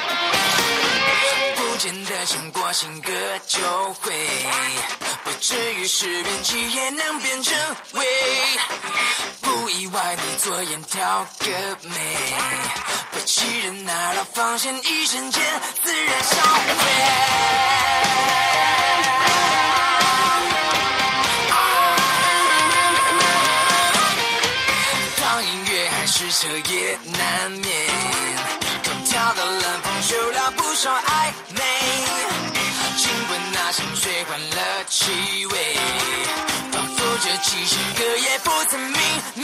不见得想过新歌就会，不至于10变7也能变成味。不意外你左眼挑个美，不气人拿到防线，一瞬间自然消费。试车也难免，空调的冷风嗅到不少暧昧，亲吻那香水换了气味，仿佛这几十个也不曾泯灭。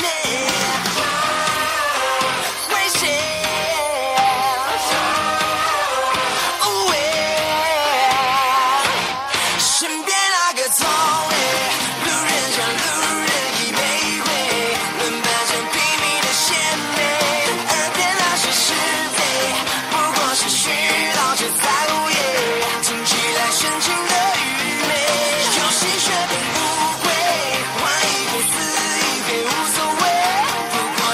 为谁？身边那个座位，路人甲路人乙玫瑰，轮班成拼命的鲜美，耳边那些是非，不过是絮叨着在午夜，听起来深情的愚昧，有些却并不会，换一个肆意也无所谓，不过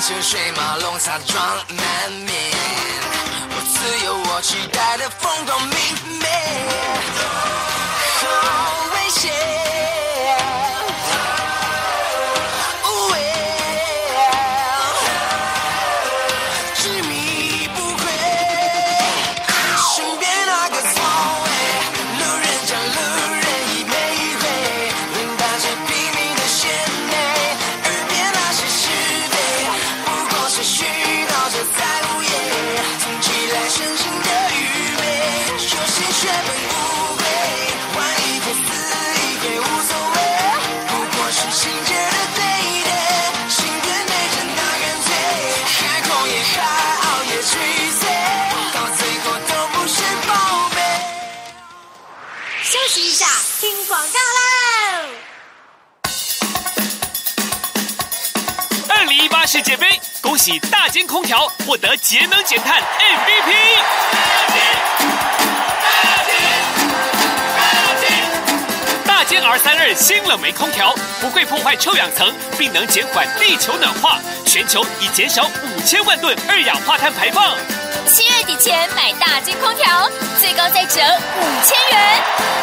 车水马龙擦撞难免，我自由我期待的风光明媚，好危险，执迷不悔，身边那个座位，路人甲路人乙每一回，能打着拼命的鲜美，耳边那些是非，不过是絮叨着在午夜，听起来深情的愚昧，有些血本无归，玩一回死一回无所谓，不过是情节的对垒，心跟对着那干脆，海空也海，熬夜追随，到最后都不是宝贝。 休息一下，听广告喽。 2018世界杯，恭喜大间空调获得节能减碳 MVP。大间 R32新冷媒空调不会破坏臭氧层，并能减缓地球暖化，全球已减少5000万吨二氧化碳排放。 7月底前买大间空调，最高再折5000元。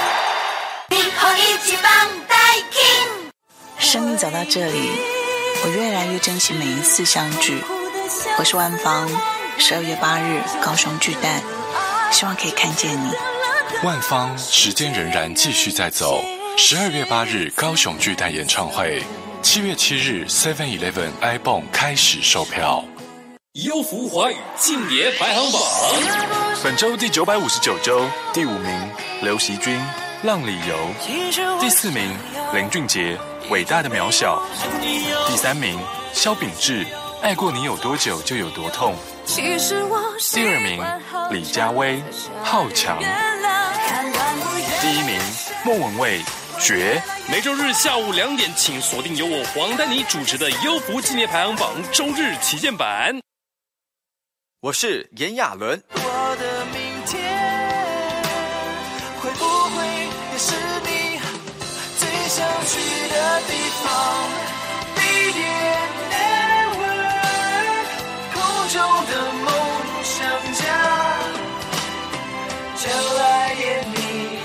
生命走到这里，我越来越珍惜每一次相聚。我是万芳，12月8日高雄巨蛋，希望可以看见你。 万芳，时间仍然继续在走。12月8日高雄巨蛋演唱会，7月7日 7-Eleven iPhone 开始售票。 优福华语竞爷排行榜， 本周第959周，第5名刘惜君，浪里游；第4名林俊杰，伟大的渺小；第3名萧秉治，爱过你有多久就有多痛；第2名李佳薇，好强；第1名莫文蔚，绝。 每周日下午2点，请锁定由我黄丹妮主持的优福竞爷排行榜周日旗舰版。 我是炎亚纶。 我的明天会不会也是你最想去的地方？地点 Network， 空中的梦想家，就爱点你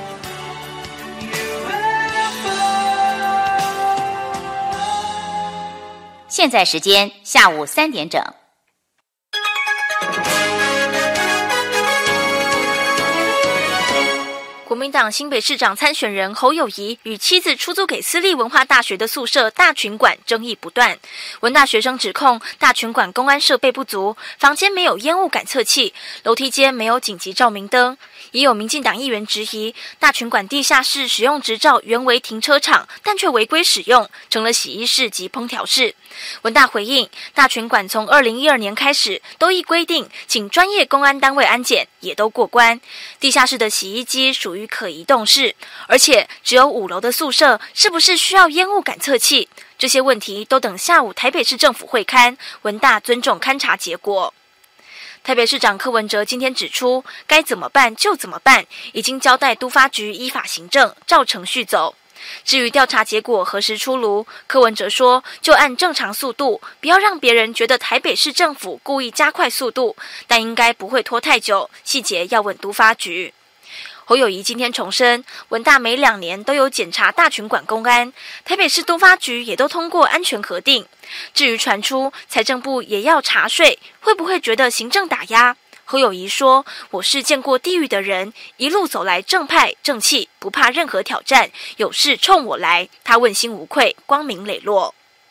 UFO。 现在时间下午3点整。 国民党新北市长参选人侯友宜与妻子出租给私立文化大学的宿舍大群馆争议不断。文大学生指控大群馆公安设备不足，房间没有烟雾感测器，楼梯间没有紧急照明灯。也有民进党议员质疑，大群馆地下室使用执照原为停车场，但却违规使用，成了洗衣室及烹调室。文大回应，大群馆从2012年开始都依规定请专业公安单位安检，也都过关。地下室的洗衣机属于可移动式，而且只有5楼的宿舍，是不是需要烟雾感测器？这些问题都等下午台北市政府会勘，文大尊重勘查结果。台北市长柯文哲今天指出，该怎么办就怎么办，已经交代都发局依法行政，照程序走。至于调查结果何时出炉，柯文哲说，就按正常速度，不要让别人觉得台北市政府故意加快速度，但应该不会拖太久，细节要问都发局。侯友宜今天重申，文大每2年都有检查大群馆公安，台北市都发局也都通过安全核定。至于传出财政部也要查税，会不会觉得行政打压？侯友宜说，我是见过地狱的人，一路走来正派正气，不怕任何挑战，有事冲我来，他问心无愧，光明磊落。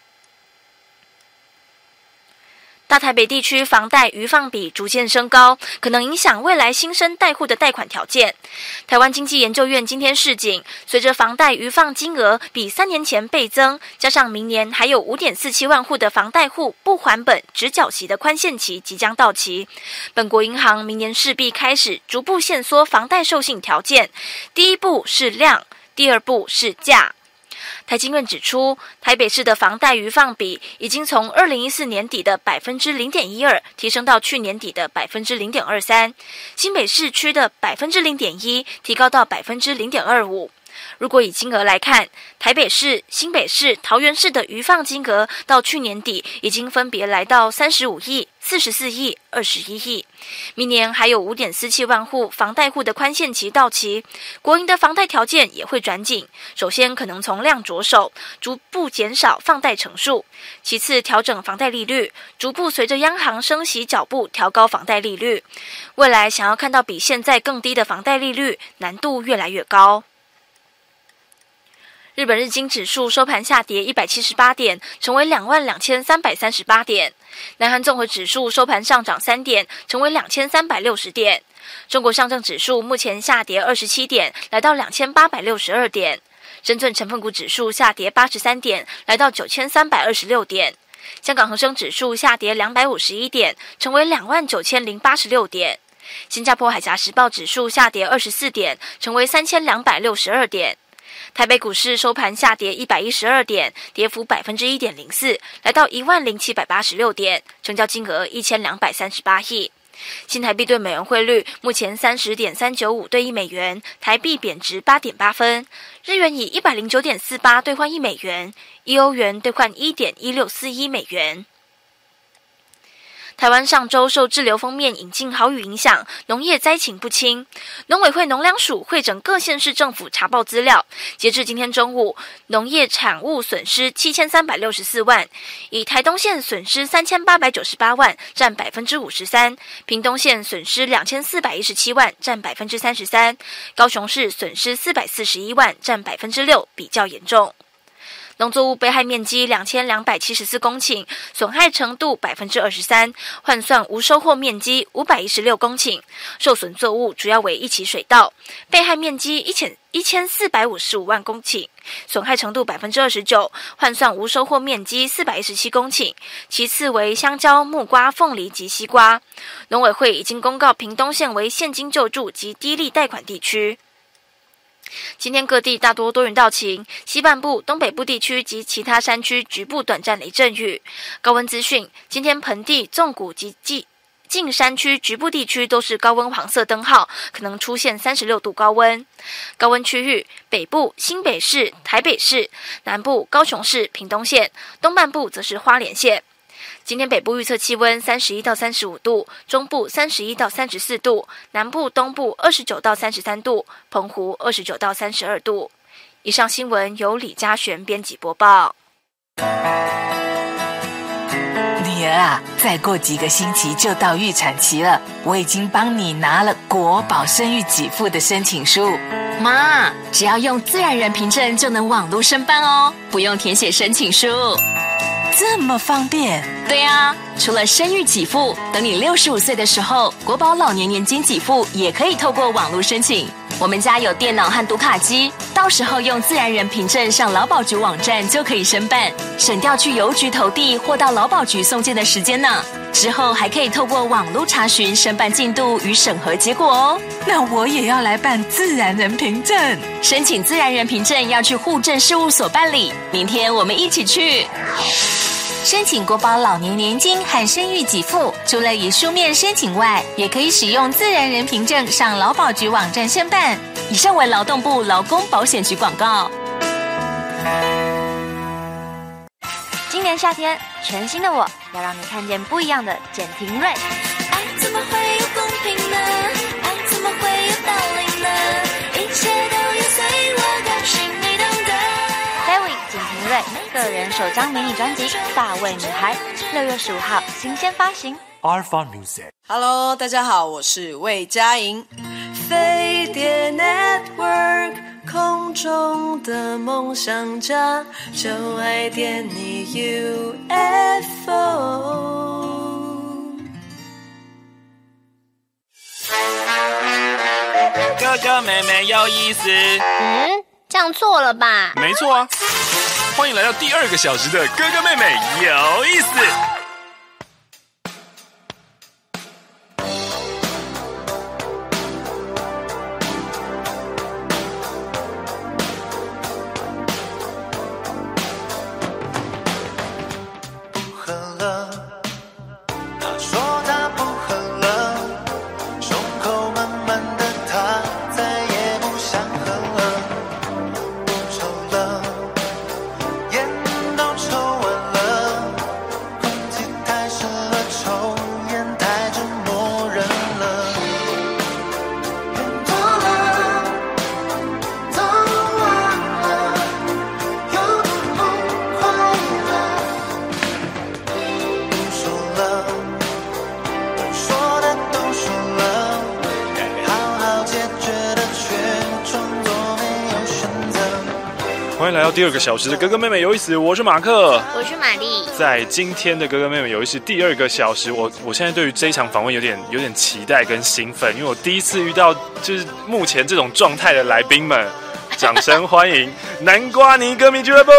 大台北地区房贷余放比逐渐升高，可能影响未来新生贷户的贷款条件。台湾经济研究院今天示警，随着房贷余放金额比3年前倍增，加上明年还有5.47万户的房贷户不还本只缴息的宽限期即将到期，本国银行明年势必开始逐步限缩房贷授信条件，第一步是量，第二步是价。台经院指出，台北市的房贷余放比已经从2014年底的 0.12% 提升到去年底的 0.23%， 新北市区的 0.1% 提高到 0.25%。 如果以金额来看，台北市、新北市、桃园市的余放金额到去年底已经分别来到35亿、44亿、21亿。明年还有 5.47 万户房贷户的宽限期到期，国营的房贷条件也会转紧。首先可能从量着手，逐步减少放贷成数；其次调整房贷利率，逐步随着央行升息脚步调高房贷利率。未来想要看到比现在更低的房贷利率，难度越来越高。日本日经指数收盘下跌178点，成为22,338点。南韩综合指数收盘上涨3点，成为2360点。中国上证指数目前下跌27点，来到2862点。深圳成分股指数下跌83点，来到9326点。香港恒生指数下跌251点，成为29,086点。新加坡海峡时报指数下跌24点，成为3262点。台北股市收盘下跌112点，跌幅1.04%，来到10,786点，成交金额1238亿。新台币对美元汇率目前30.395对1美元，台币贬值8.8分，日元以109.48兑换1美元，1欧元兑换1.1641美元。台湾上周受滞留锋面引进豪雨影响，农业灾情不轻。农委会农粮署汇整各县市政府查报资料，截至今天中午，农业产物损失7364万，以台东县损失3898万，占53%；屏东县损失2417万，占33%；高雄市损失441万，占6%，比较严重。农作物被害面积2274公顷，损害程度23%，换算无收获面积516公顷。受损作物主要为一期水稻，被害面积1455万公顷，损害程度29%，换算无收获面积417公顷。其次为香蕉、木瓜、凤梨及西瓜。农委会已经公告屏东县为现金救助及低利贷款地区。今天各地大多多云到晴，西半部、东北部地区及其他山区局部短暂雷阵雨。高温资讯：今天盆地、纵谷及近山区局部地区都是高温黄色灯号，可能出现36度高温。高温区域：北部、新北市、台北市；南部、高雄市、屏东县；东半部则是花莲县。今天北部预测气温31到35度，中部31到34度，南部、东部29到33度，澎湖29到32度。以上新闻由李嘉璇编辑播报。 女儿啊，再过几个星期就到预产期了，我已经帮你拿了国保生育给付的申请书。 妈，只要用自然人凭证就能网络申办哦，不用填写申请书。 这么方便？ 对啊，除了生育给付，等你65岁的时候，国保老年年金给付也可以透过网络申请。我们家有电脑和读卡机，到时候用自然人凭证上劳保局网站就可以申办，省掉去邮局投递或到劳保局送件的时间呢。之后还可以透过网络查询申办进度与审核结果哦。 那我也要来办自然人凭证。 申请自然人凭证要去户政事务所办理，明天我们一起去。 申请国保老年年金和生育给付，除了以书面申请外，也可以使用自然人凭证上劳保局网站申办。 以上为劳动部劳工保险局广告。 今年夏天，全新的我要让你看见不一样的简廷瑞。 爱怎么会有公平呢？爱怎么会有道理呢？一切都要随我高兴，你懂得。 David 简廷瑞个人首张迷你专辑《大卫女孩》6月15号新鲜发行。 Alpha Music。 Hello， 大家好，我是魏佳莹。飞碟 Network， 空中的梦想家，就爱点你 UFO。 哥哥妹妹有意思。 这样错了吧？ 没错啊。欢迎来到第2个小时的哥哥妹妹有意思。 来到第2个小时的哥哥妹妹有意思，我是马克， 我是玛丽。 在今天的哥哥妹妹有意思第2个小时，我现在对于这一场访问有点期待跟兴奋，因为我第一次遇到就是目前这种状态的来宾们，掌声欢迎南瓜泥歌迷俱乐部。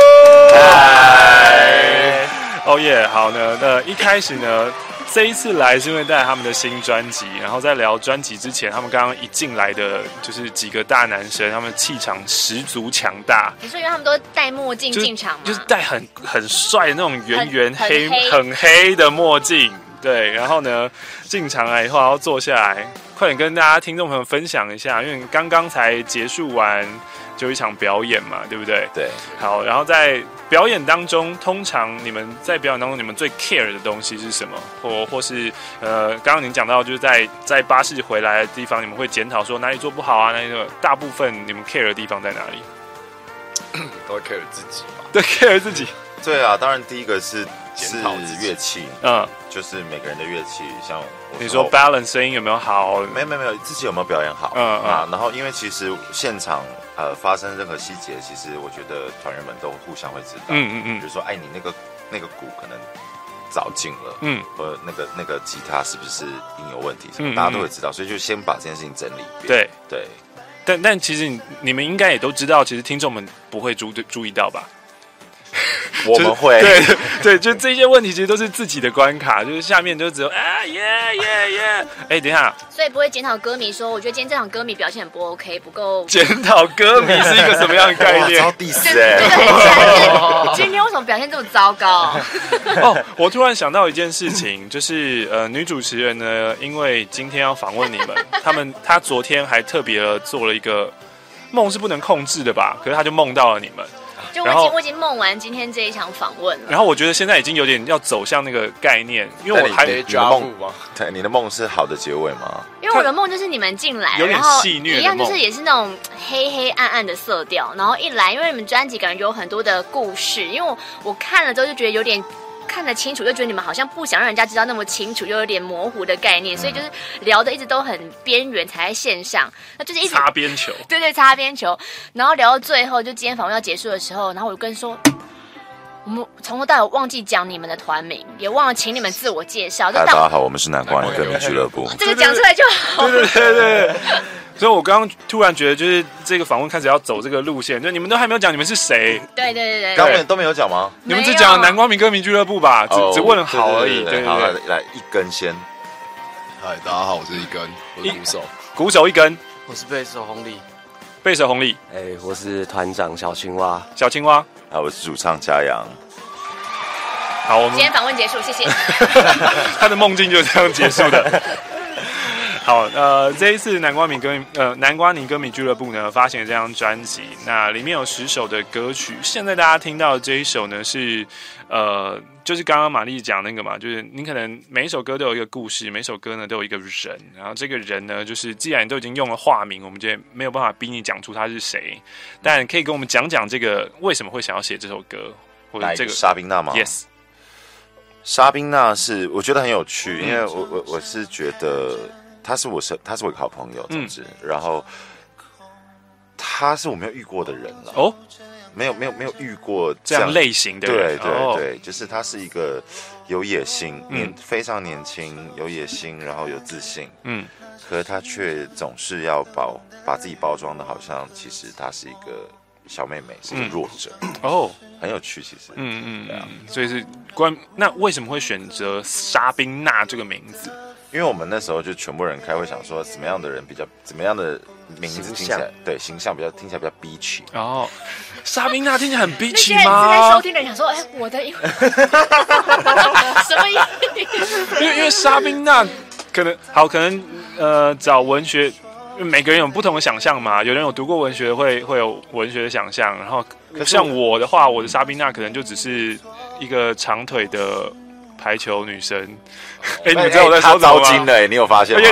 哦耶，好呢，那一开始呢，这一次来是因为带来他们的新专辑，然后在聊专辑之前，他们刚刚一进来的就是几个大男生，他们气场十足强大。 你说因为他们都戴墨镜进场吗？ 就是戴很帅的那种圆很黑的墨镜，对。然后呢，进场来以后，然后坐下来，快点跟大家听众朋友分享一下，因为刚刚才结束完就一场表演嘛，对不对？ 对。 好，然后在表演当中，通常你们在表演当中，你们最 care 的东西是什么？或是刚刚您讲到，就是在巴士回来的地方，你们会检讨说哪里做不好啊？那个大部分你们 care 的地方在哪里？ 都会 care 自己嘛。 对 ，care 自己。 对啊，当然第一个是乐器，就是每个人的乐器，像你说 balance 声音有没有好？ 没有，自己有没有表演好？然后因为其实现场发生任何细节，其实我觉得团员们都互相会知道。比如说，哎，你那个鼓可能早进了，或者那个吉他是不是音有问题？大家都会知道，所以就先把这件事情整理一遍。对。 但其实你们应该也都知道，其实听众们不会注意到吧？ 我们会对，就这些问题其实都是自己的关卡，就是下面就只有哎，等一下， 所以不会检讨歌迷说，我觉得今天这场歌迷表现很不 OK， 不够。 检讨歌迷是一个什么样的概念？ 超第四今天为什么表现这么糟糕？ 我突然想到一件事情，就是女主持人呢，因为今天要访问你们，她昨天还特别做了一个梦是不能控制的吧？可是她就梦到了你们。 就我已经梦完今天这一场访问了， 然后我觉得现在已经有点要走向那个概念，因为我还你的梦吗？对，你的梦是好的结尾吗？ 因为我的梦就是你们进来， 有点戏谑的梦， 一样就是也是那种黑暗的色调，然后一来，因为你们专辑感觉有很多的故事，因为我看了之后就觉得有点看得清楚，就觉得你们好像不想让人家知道那么清楚，又有点模糊的概念，所以就是聊的一直都很边缘，才在线上，那就是一直擦边球， 对，擦边球，然后聊到最后，就今天访问要结束的时候，然后我就跟说，我们从头到尾忘记讲你们的团名，也忘了请你们自我介绍。 大家好，我们是南瓜泥歌迷俱乐部。 这个讲出来就好。 对。所以我刚刚突然觉得，就是这个访问开始要走这个路线，就你们都还没有讲你们是谁。 对。 刚刚都没有讲吗？ 你们只讲了南瓜泥歌迷俱乐部吧？只问好而已。对。 好，来一根先。 嗨，大家好，我是一根，我是鼓手。 鼓手一根。 我是贝斯手红利。 贝斯手红利。 我是团长小青蛙。 小青蛙。 我是主唱嘉阳。 好，我们今天访问结束，谢谢。 他的梦境就这样结束的。好，这一次南瓜泥歌迷俱乐部呢发行了这张专辑，那里面有10首的歌曲。现在大家听到的这一首呢是，就是刚刚玛丽讲那个嘛，就是你可能每一首歌都有一个故事，每首歌呢都有一个人，然后这个人呢，就是既然你都已经用了化名，我们就没有办法逼你讲出他是谁，但可以跟我们讲讲这个为什么会想要写这首歌，或者这个沙宾娜吗 ？Yes。 沙宾娜是我觉得很有趣，因为我是觉得他是我一个好朋友，总之，然后他是我没有遇过的人了哦，没有遇过这样类型的人， 对，就是他是一个有野心，非常年轻，有野心，然后有自信，可是他却总是要把自己包装的好像其实他是一个小妹妹，是一个弱者哦，很有趣，其实， 所以是那为什么会选择沙宾娜这个名字？ 因为我们那时候就全部人开会想说，怎么样的人怎么样的名字听起来，对形象听起来比较 beachy 哦。沙宾娜听起来很 beachy 吗？ 那些在收听的人想说，我的什么意思？ 因为沙宾娜可能找文学。每个人有不同的想象嘛，有人有读过文学会有文学的想象，然后像我的话，我的沙宾娜可能就只是一个长腿的排球女生。你们知道我在说什么吗？ 她招金了，你有发现吗？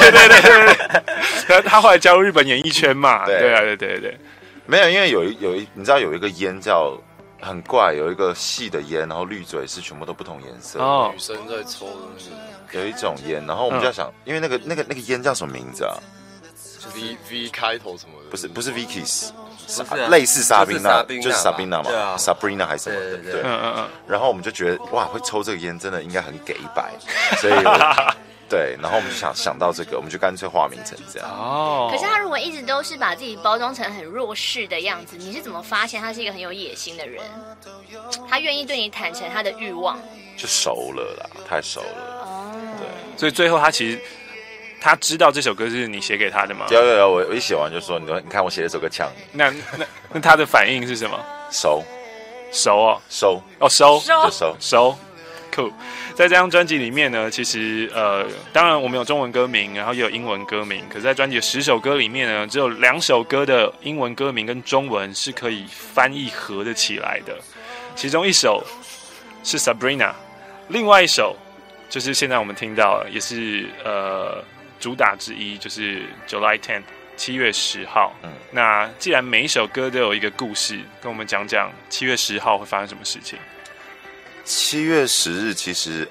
对。她后来加入日本演艺圈嘛？对。 没有，因为有你知道有一个烟叫很怪，有一个细的烟，然后滤嘴是全部都不同颜色。 女生在抽的那个有一种烟，然后我们就在想，因为那个烟叫什么名字啊？ V 开头什么的？ 不是 Vicky's， 类似莎宾娜， 就是 Sabrina 嘛， 对啊 ，Sabrina 还是什么的，对，然后我们就觉得哇，会抽这个烟真的应该很给白，所以对，然后我们就想到这个，我们就干脆化名成这样。 哦。可是他如果一直都是把自己包装成很弱势的样子，你是怎么发现他是一个很有野心的人？他愿意对你坦诚他的欲望， 就熟了啦，太熟了。哦，对， 所以最后他其实他知道这首歌是你写给他的吗？ 有，我一写完就说，你看我写了首歌呛你。 那他的反应是什么？ 熟哦，收。Cool， 在这张专辑里面呢，其实当然我们有中文歌名，然后也有英文歌名。可是，在专辑的10首歌里面呢，只有2首歌的英文歌名跟中文是可以翻译合得起来的。其中一首是 Sabrina， 另外一首就是现在我们听到的，也是主打之一，就是 July 10th， 7月10号。那既然每一首歌都有一个故事，跟我们讲讲7月10号会发生什么事情。 7月10日其实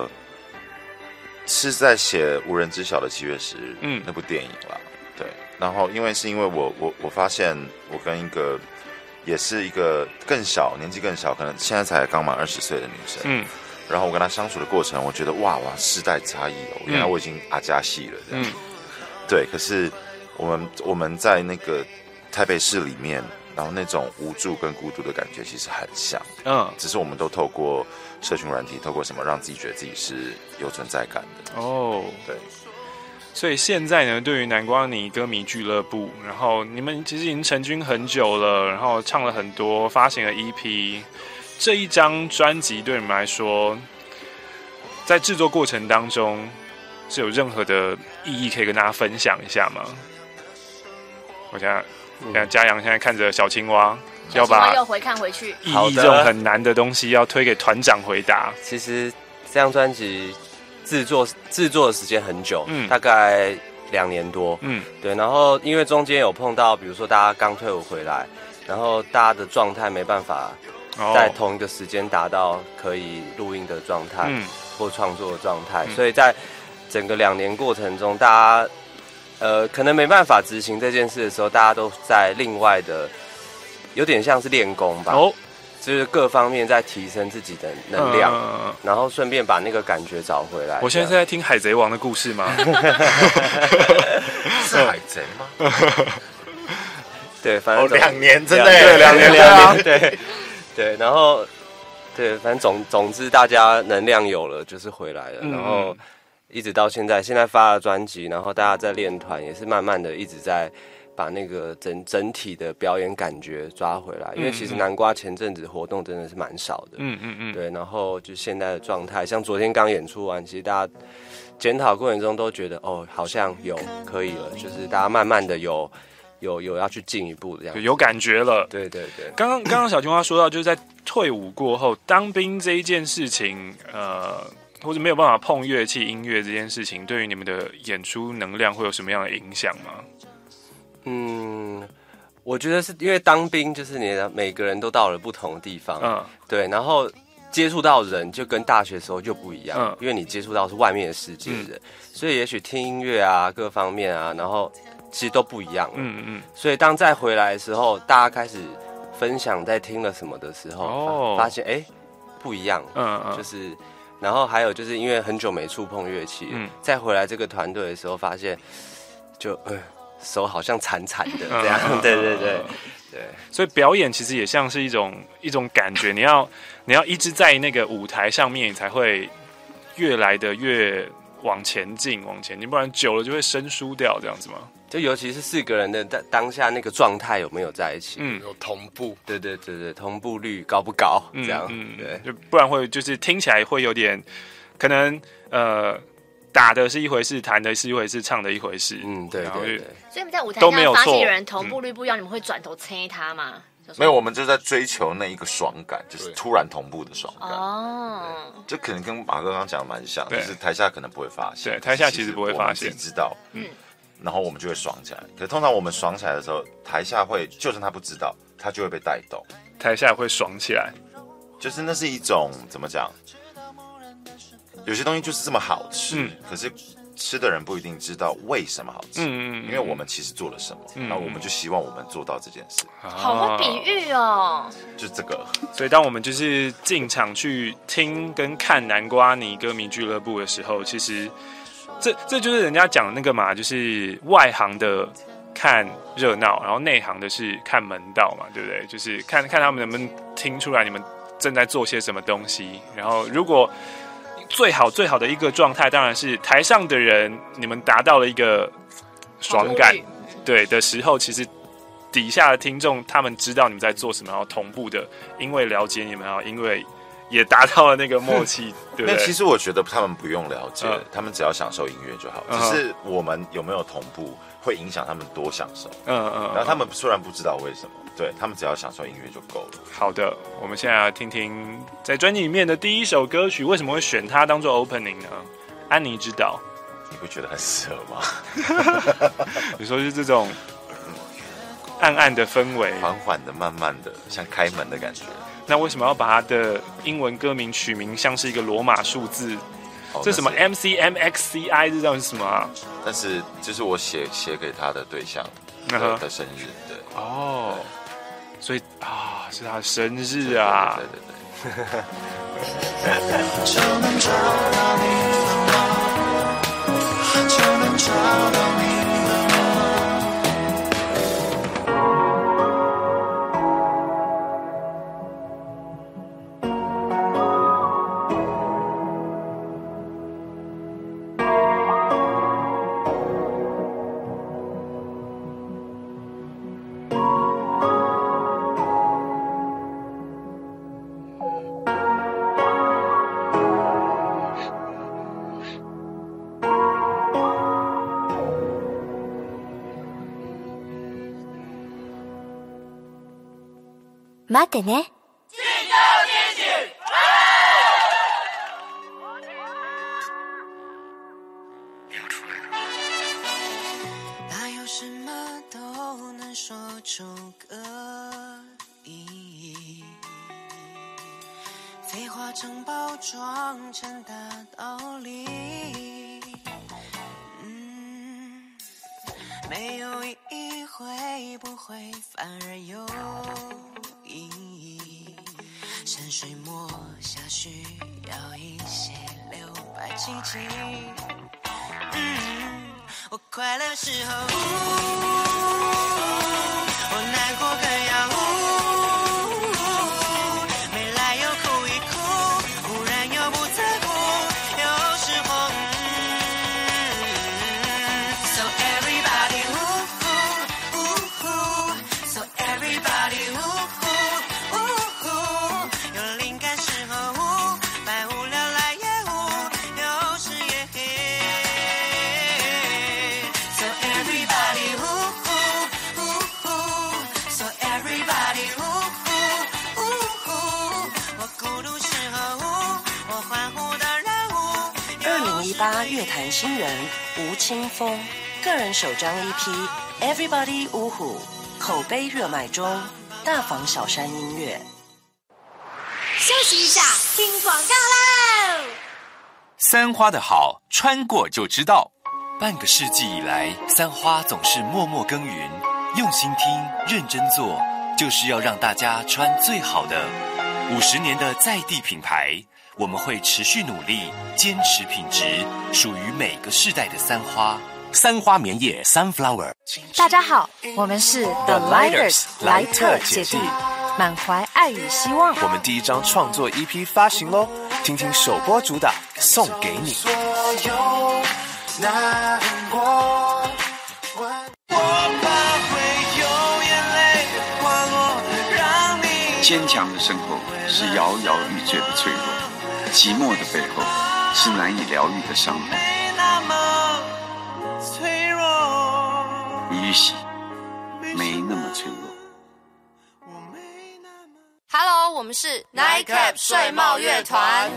是在写《无人知晓的7月10日》那部电影啦，对。然后因为我发现我跟一个也是一个年纪更小，可能现在才刚满20岁的女生，然后我跟她相处的过程，我觉得哇世代差异哦，原来我已经阿加系了这样，对。可是我们在那个台北市里面。然后那种无助跟孤独的感觉其实很像，只是我们都透过社群软体，透过什么让自己觉得自己是有存在感的哦。对， 所以现在呢，对于南瓜泥歌迷俱乐部，然后你们其实已经成军很久了，然后唱了很多，发行了 EP， 这一张专辑对你们来说，在制作过程当中是有任何的意义可以跟大家分享一下吗？我想嘉阳现在看着小青蛙，要把又回看回去意义这种很难的东西要推给团长回答。 其实这张专辑制作的时间很久，大概2年多，对。然后因为中间有碰到，比如说大家刚退伍回来，然后大家的状态没办法在同一个时间达到可以录音的状态，或创作的状态，所以在整个2年过程中，大家。可能没办法执行这件事的时候，大家都在另外的，有点像是练功吧，就是各方面在提升自己的能量，然后顺便把那个感觉找回来。 我现在是在听海贼王的故事吗？ 是海贼吗？ 对，反正 2年真的对2年，对，然后对，反正总之大家能量有了，就是回来了，然后。一直到现在发了专辑，然后大家在练团，也是慢慢的一直在把那个整体的表演感觉抓回来。因为其实南瓜前阵子活动真的是蛮少的，对。然后就现在的状态，像昨天刚演出完，其实大家检讨过程中都觉得好像可以了，就是大家慢慢的有要去进一步这样， 有感觉了。 对。 刚刚小青蛙说到，就是在退伍过后当兵这一件事情，或者没有办法碰乐器音乐这件事情，对于你们的演出能量会有什么样的影响吗？我觉得是因为当兵就是每个人都到了不同的地方，对，然后接触到人就跟大学的时候就不一样，因为你接触到是外面的世界的人，所以也许听音乐啊各方面啊，然后其实都不一样了，所以当再回来的时候，大家开始分享在听了什么的时候，发现不一样，就是。然后还有就是因为很久没触碰乐器，再回来这个团队的时候，发现就手好像残残的这样，对。 所以表演其实也像是一种感觉，你要一直在那个舞台上面，你才会越来的越往前进，不然久了就会生疏掉这样子吗？ 就尤其是4个人的当下那个状态有没有在一起？ 有同步， 对，同步率高不高？这样，对， 就不然会就是听起来会有点可能打的是一回事，弹的是一回事，唱的一回事。 对。 所以你们在舞台上发现有人同步率不一样，你们会转头催他吗？ 没有，我们就在追求那一个爽感，就是突然同步的爽感。就可能跟马哥刚刚讲的蛮像，就是台下可能不会发现， 对，台下其实不会发现， 自己知道，然后我们就会爽起来。可是通常我们爽起来的时候，台下会，就算他不知道，他就会被带动， 台下会爽起来。 就是那是一种怎么讲？有些东西就是这么好吃，可是吃的人不一定知道为什么好吃，因为我们其实做了什么，然后我们就希望我们做到这件事。 好会比喻哦， 就是这个。 所以当我们就是进场去听跟看南瓜泥歌迷俱乐部的时候，其实这就是人家讲的那个嘛，就是外行的看热闹，然后内行的是看门道嘛，对不对？就是看他们能不能听出来你们正在做些什么东西。然后如果最好的一个状态，当然是台上的人你们达到了一个爽感，对的时候，其实底下的听众他们知道你们在做什么，然后同步的因为了解你们，然后因为也达到了那个默契，对不对？ 其实我觉得他们不用了解，他们只要享受音乐就好。只是我们有没有同步，会影响他们多享受。然后他们虽然不知道为什么，对他们只要享受音乐就够了。 好的，我们现在来听听在专辑里面的第一首歌曲，为什么会选它当做 opening 呢？安妮之岛， 你不觉得很适合吗？ 你说是这种暗暗的氛围， 缓缓的、慢慢的，像开门的感觉。 那为什么要把它的英文歌名取名像是一个罗马数字？这什么 MCMXCI 这到底是什么啊？ 但是就是我写给他的对象的生日，对。 哦，所以是他的生日啊！ 对。 就能找到你了吗？就能找到你了吗？ 待ってね。 哪有什么都能说出个意义？废话成包装成大道理。没有意义会不会反而有意义？山水墨下需要一些留白气息。我快乐时候我难过更要没来由哭一哭，忽然又不在乎，有时候So everybody So everybody有灵感时候百无聊赖也有时也黑。So everybody So everybody 我孤独时候我欢呼的人物。 2018乐坛新人吴青峰个人首张 EP Everybody 五虎口碑热卖中，大房小山音乐。 休息一下，听广告喽。 三花的好，穿过就知道。半个世纪以来，三花总是默默耕耘，用心听，认真做，就是要让大家穿最好的。50年的在地品牌，我们会持续努力，坚持品质，属于每个世代的三花。三花棉叶 Sunflower。 大家好，我们是 The Lighters 莱特姐弟，满怀爱与希望。 我们第一张创作 EP 发行咯，听听首播主打送给你。 所有难过，我怕会有眼泪滑落，让你坚强的身后是摇摇欲坠的脆弱，寂寞的背后是难以疗愈的伤痕。 那么脆弱， 与喜没那么脆弱。 Hello， 我们是 Nightcap 睡帽乐团。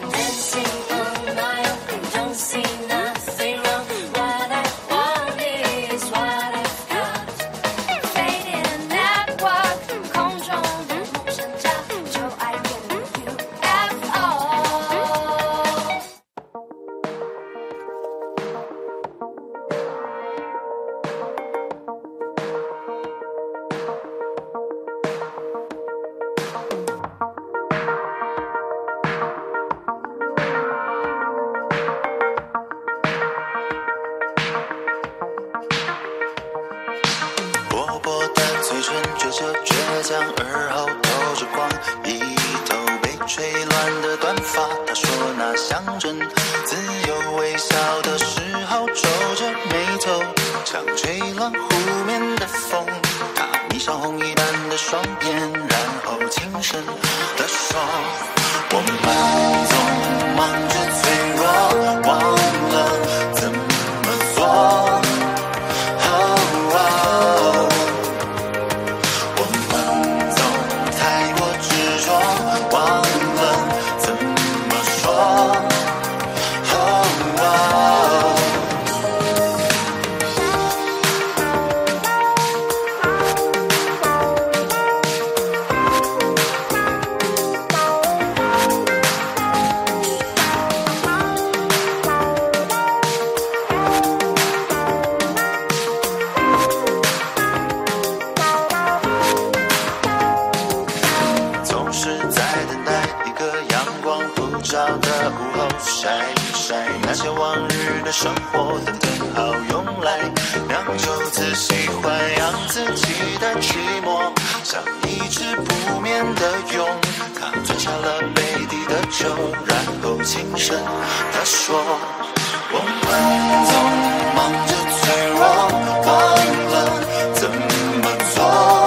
生活的挺好用来酿酒，仔细豢养自己的寂寞，像一直不眠的蛹。他吞下了杯底的酒，然后轻声地说：我们总忙着脆弱，忘了怎么做。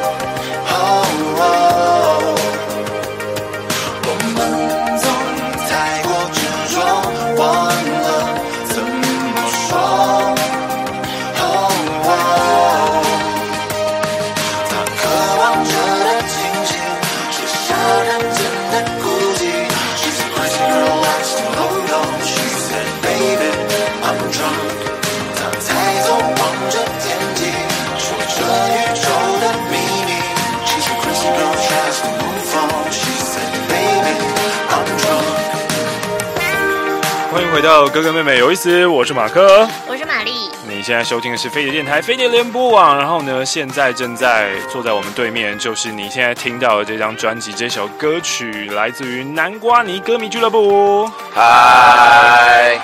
我们总太过执着，忘了怎么说。他渴望着的清醒，只下认真的孤寂。She's a crazy girl, lasting hold on. She said, baby, I'm drunk. 他抬头望着天际，说着宇宙的秘密。She's a crazy girl, tries to move on. She said, baby, I'm drunk. 欢迎回到哥哥妹妹有意思，我是马克， 我是玛丽。 你现在收听的是飞碟电台飞碟联播网，然后呢，现在正在坐在我们对面，就是你现在听到的这张专辑，这首歌曲来自于南瓜泥歌迷俱乐部。 嗨，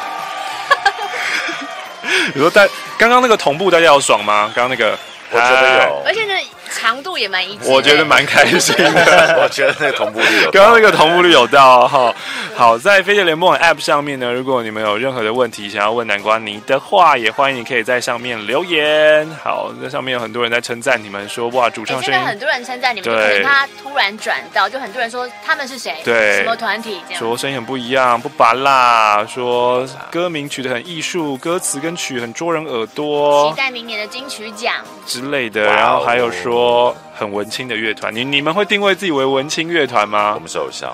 你说刚刚那个同步大家有爽吗？刚刚那个我觉得有， 而且呢长度也蛮一致， 我觉得蛮开心的。 我觉得那个同步率有到， 刚刚那个同步率有到哈。好，在飞碟联播网 App 上面呢，如果你们有任何的问题想要问南瓜泥的话，也欢迎你可以在上面留言。好，在上面有很多人在称赞你们说，哇，主唱声音， 真的很多人称赞你们，可能他突然转到，就很多人说他们是谁， 对， 什么团体这样， 说声音很不一样，不拔辣，说歌名取得很艺术，歌词跟曲很捉人耳朵， 期待明年的金曲奖之类的。然后还有说很文青的乐团，你们会定位自己为文青乐团吗？ 我们是偶像。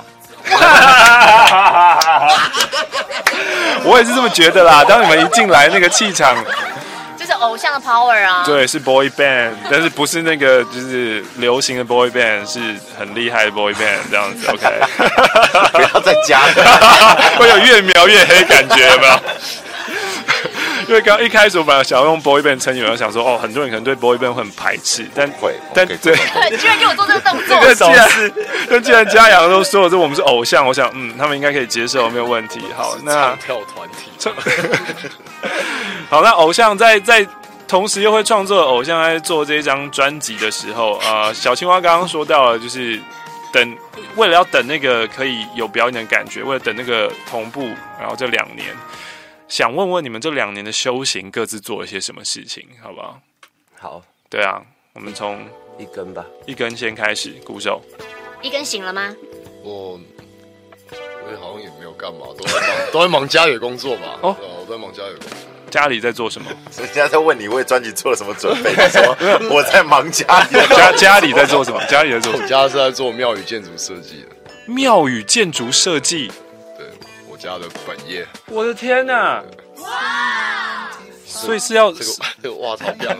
我也是这么觉得啦。当你们一进来，那个气场就是偶像的 power 啊。 对，是 boy band， 但是不是那个就是流行的 boy band， 是很厉害的 boy band 这样子。OK， 不要再加了， 会有越描越黑感觉，有没有？因为刚刚一开始我本来想要用 boy band 称你们，想说哦，很多人可能对 boy band 会很排斥，但对， 居然给我做这个动作， 既然嘉阳都说了这我们是偶像，我想他们应该可以接受，没有问题。好，那跳团体， 好，那偶像在同时又会创作的偶像在做这一张专辑的时候，小青蛙刚刚说到了，就是为了要等那个可以有表演的感觉，为了等那个同步，然后这2年。想问问你们这2年的修行各自做了些什么事情，好不好？ 好， 对啊，我们从一根吧， 一根先开始。鼓手， 一根醒了吗？ 我也好像也没有干嘛，都在忙家里的工作嘛。哦，我在忙家里的工作。 家里在做什么？ 人家在问你为专辑做了什么准备，你说我在忙家里。 家里在做什么？家里在做什么？ 我家是在做庙宇建筑设计的。 庙宇建筑设计。 家的本业， 我的天哪！哇！所以是要这个哇超漂亮。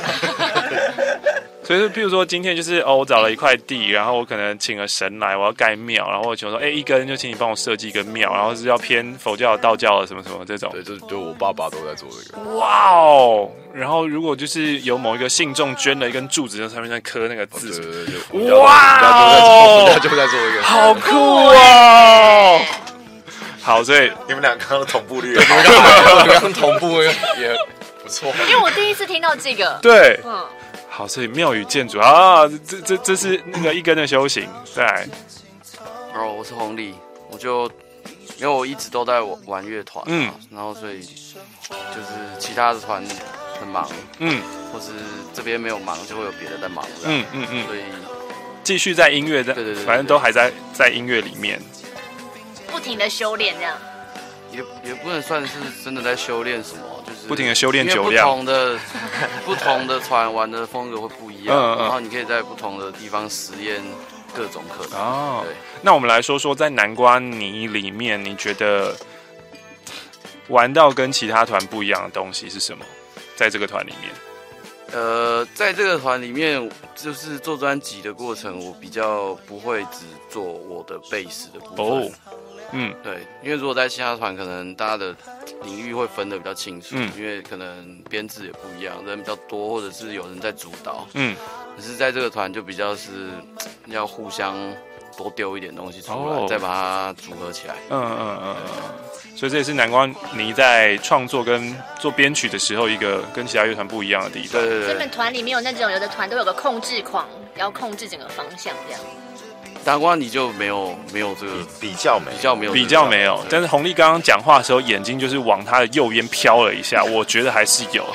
所以是，譬如说今天就是我找了一块地，然后我可能请了神来，我要盖庙，然后我就说，一根就请你帮我设计一个庙，然后是要偏佛教、道教的什么什么这种。 对，就我爸爸都在做这个。 哇哦！然后如果就是有某一个信众捐了一根柱子，在上面在刻那个字， 对， 哇哦！ 我家就在做这个， 好酷哦！好，所以你们俩刚刚同步率， 刚刚同步也不错。 因为我第一次听到这个， 对，好，所以庙宇建筑啊，这是那个一根的修行。再来， 我是红利，因为我一直都在玩乐团，然后所以就是其他的团很忙，或是这边没有忙，就会有别的在忙，所以继续在音乐的，对，反正都还在音乐里面。 不停的修炼，这样也不能算是真的在修炼什么，就是不停的修炼酒量。 不同的团玩的风格会不一样，然后你可以在不同的地方实验各种可能。哦，对。 那我们来说说，在南瓜泥里面，你觉得玩到跟其他团不一样的东西是什么？在这个团里面？ 在这个团里面，就是做专辑的过程，我比较不会只做我的贝斯的部分。对，因为如果在其他团，可能大家的领域会分得比较清楚，因为可能编制也不一样，人比较多，或者是有人在主导。可是在这个团就比较是要互相多丢一点东西出来，再把它组合起来。 所以这也是南瓜泥在创作跟做编曲的时候一个跟其他乐团不一样的地方。 对。 他们团里面有那种有的团都有个控制狂，要控制整个方向这样。 南瓜泥就没有这个比较没有，但是红丽刚刚讲话的时候，眼睛就是往他的右边飘了一下，我觉得还是有。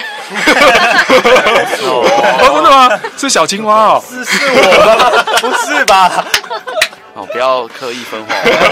真的吗？是小青蛙哦？ 是我吗？不是吧？ 不要刻意分化。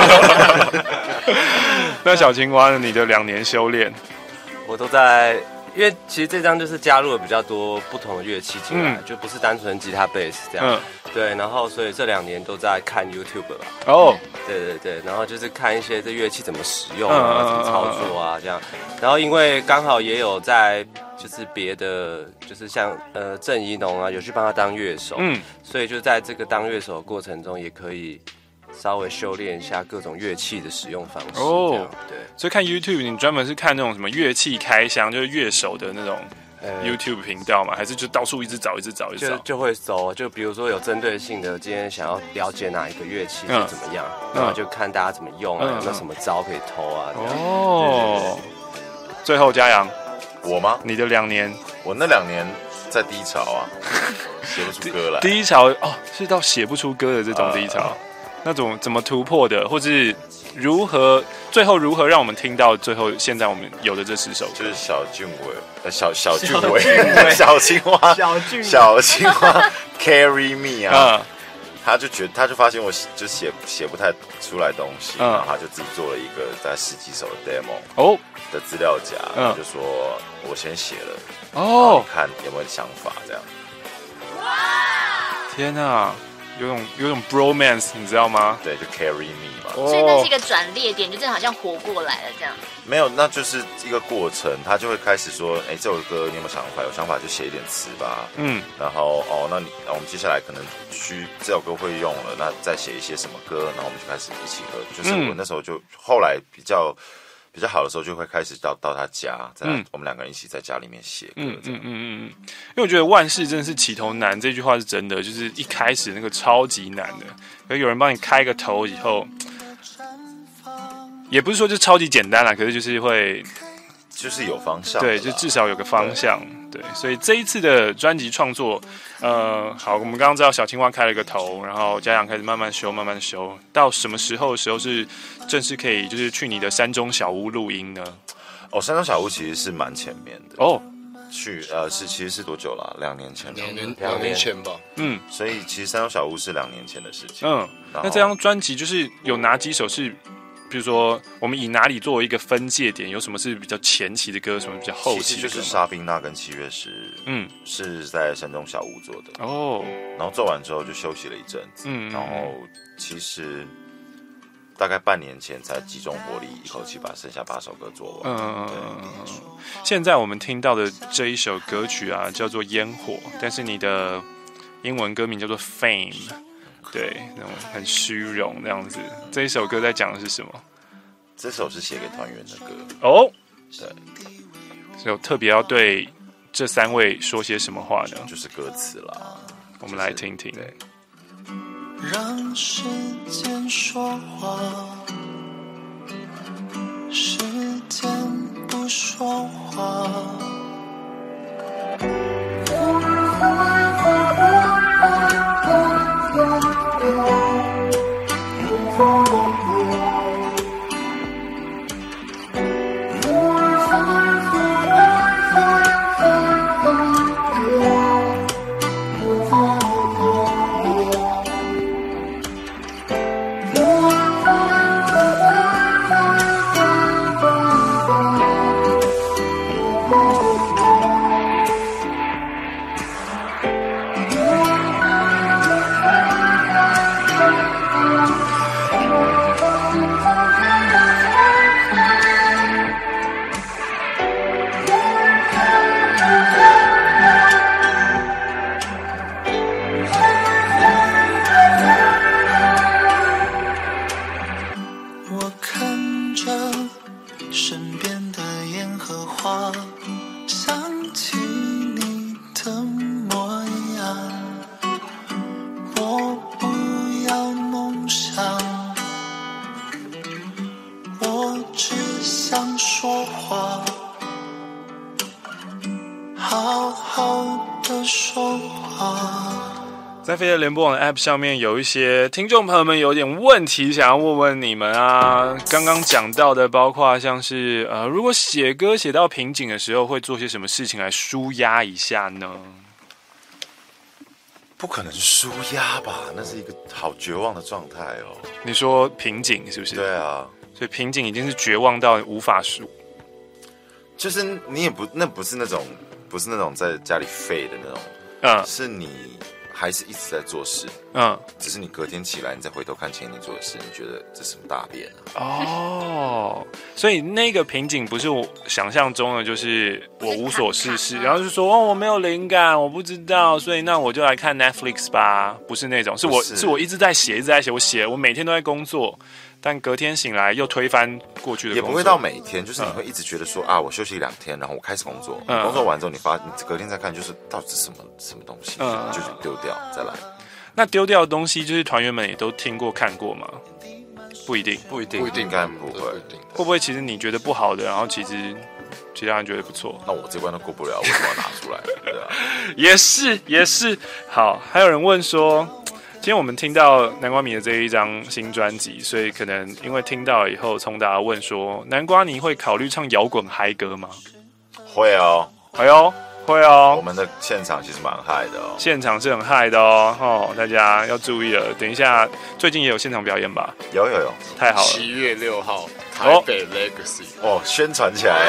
那小青蛙，你的2年修炼， 我都在。因为其实这张就是加入了比较多不同的乐器进来，就不是单纯吉他、贝斯这样。对，然后所以这2年都在看 YouTube 吧。对，然后就是看一些这乐器怎么使用啊，怎么操作啊这样。然后因为刚好也有在就是别的，就是像郑怡农啊，有去帮他当乐手，所以就在这个当乐手的过程中，也可以稍微修炼一下各种乐器的使用方式。对， 所以看 YouTube 你专门是看那种什么乐器开箱，就是乐手的那种 YouTube 频道吗？还是就到处一直找？ 就会搜，就比如说有针对性的，今天想要了解哪一个乐器是怎么样，然后就看大家怎么用啊，有没有什么招可以偷啊。对。 最后嘉阳， 我吗？ 你的2年， 我那2年在低潮啊，写不出歌来。 低潮是到写不出歌的这种低潮。那种怎么突破的，或是最后如何让我们听到最后现在我们有的这10首歌？ 就是小俊伟，小俊伟，小青蛙 ，Carry Me 啊，他就发现我就写不太出来东西，然后他就自己做了一个大概10几首的 demo 的资料夹，就说我先写了，看有没有想法这样。 天哪！有种 bromance， 你知道吗？ 对，就 Carry Me 嘛。 所以那是一个转捩点，就真的好像活过来了这样。 没有，那就是一个过程，他就会开始说，这首歌你有没有想法？有想法就写一点词吧。然后那我们接下来可能这首歌会用了，那再写一些什么歌，然后我们就开始一起合。就是我那时候就后来比较好的时候，就会开始到他家，我们2个人一起在家里面写歌。 因为我觉得万事真的是起头难，这句话是真的，就是一开始那个超级难的，可有人帮你开个头以后，也不是说就超级简单啦，可是就是会， 就是有方向， 对，就至少有个方向，对，所以这一次的专辑创作，好，我们刚刚知道小青蛙开了个头，然后嘉阳开始慢慢修，到什么时候是正式可以就是去你的山中小屋录音呢？ 山中小屋其实是蛮前面的其实是多久了？2年前 ，2年前吧。 所以其实山中小屋是2年前的事情。 那这张专辑就是有哪几首是？比如说，我们以哪里作为一个分界点？有什么是比较前期的歌，什么比较后期的歌？ 其实就是沙宾娜跟7月10，是在山中小屋做的。然后做完之后就休息了一阵子，然后其实大概半年前才集中火力，一口气把剩下8首歌做完。 现在我们听到的这一首歌曲啊，叫做《烟火》，但是你的英文歌名叫做《Fame》。对，那种很虚荣那样子。这一首歌在讲的是什么？ 这首是写给团员的歌。对， 所以特别要对这3位说些什么话呢？ 就是歌词啦， 我们来听听。 让时间说话，时间不说话。梦想。 好好的说话。 在飞碟联播网的 App 上面，有一些听众朋友们有点问题想要问问你们啊。刚刚讲到的，包括像是如果写歌写到瓶颈的时候，会做些什么事情来抒压一下呢？ 不可能抒压吧？那是一个好绝望的状态哦。 你说瓶颈是不是？ 对啊， 所以瓶颈已经是绝望到无法抒。 就是你也不，那不是那种在家里废的那种，是你还是一直在做事，只是你隔天起来，你再回头看前一天做的事，你觉得这是什么大便啊？ 哦，所以那个瓶颈不是我想象中的，就是我无所事事，然后就说我没有灵感，我不知道，所以那我就来看 Netflix 吧，不是那种，是我一直在写，我每天都在工作。但隔天醒来又推翻过去的工作， 也不会到每天，就是你会一直觉得说我休息2天，然后我开始工作，工作完之后你隔天再看，就是到底是什么东西，就是丢掉再来。 那丢掉的东西，就是团员们也都听过看过吗？不一定， 应该不会。 会不会其实你觉得不好的，然后其实其他人觉得不错？ 那我这关都过不了，为什么要拿出来？对啊， 也是。好，还有人问说。今天我们听到南瓜米的这一张新专辑，所以可能因为听到了以后，聪达问说：南瓜你会考虑唱摇滚嗨歌吗？ 会哦， 会哦。 我们的现场其实蛮嗨的哦， 现场是很嗨的哦，大家要注意了。等一下，最近也有现场表演吧？ 有， 太好了。 7月6号，台北 Legacy 宣传起来，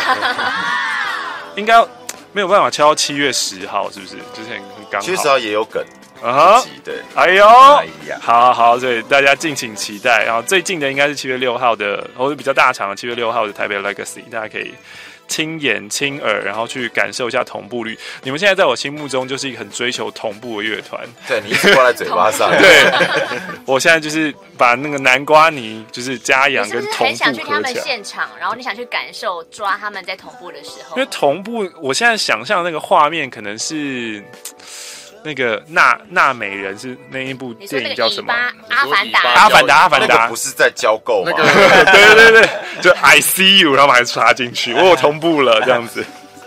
应该没有办法敲到7月10号，是不是？就是很刚好。 7月10号也有梗。对， 哎呦，好，所以大家敬请期待。然后最近的应该是7月6号的，或者比较大场的7月6号的台北 Legacy， 大家可以亲眼亲耳，然后去感受一下同步率。你们现在在我心目中就是一个很追求同步的乐团。 对，你一直挂在嘴巴上。 对，我现在就是把那个南瓜泥就是加氧跟同步合起来。 很想去他们现场，然后你想去感受抓他们在同步的时候。 因为同步，我现在想象那个画面可能是。那个娜美人是那一部电影叫什么？ 阿凡达。 阿凡达， 那个不是在交购吗？ 对，就 I see you， 然后把它插进去，我同步了这样子。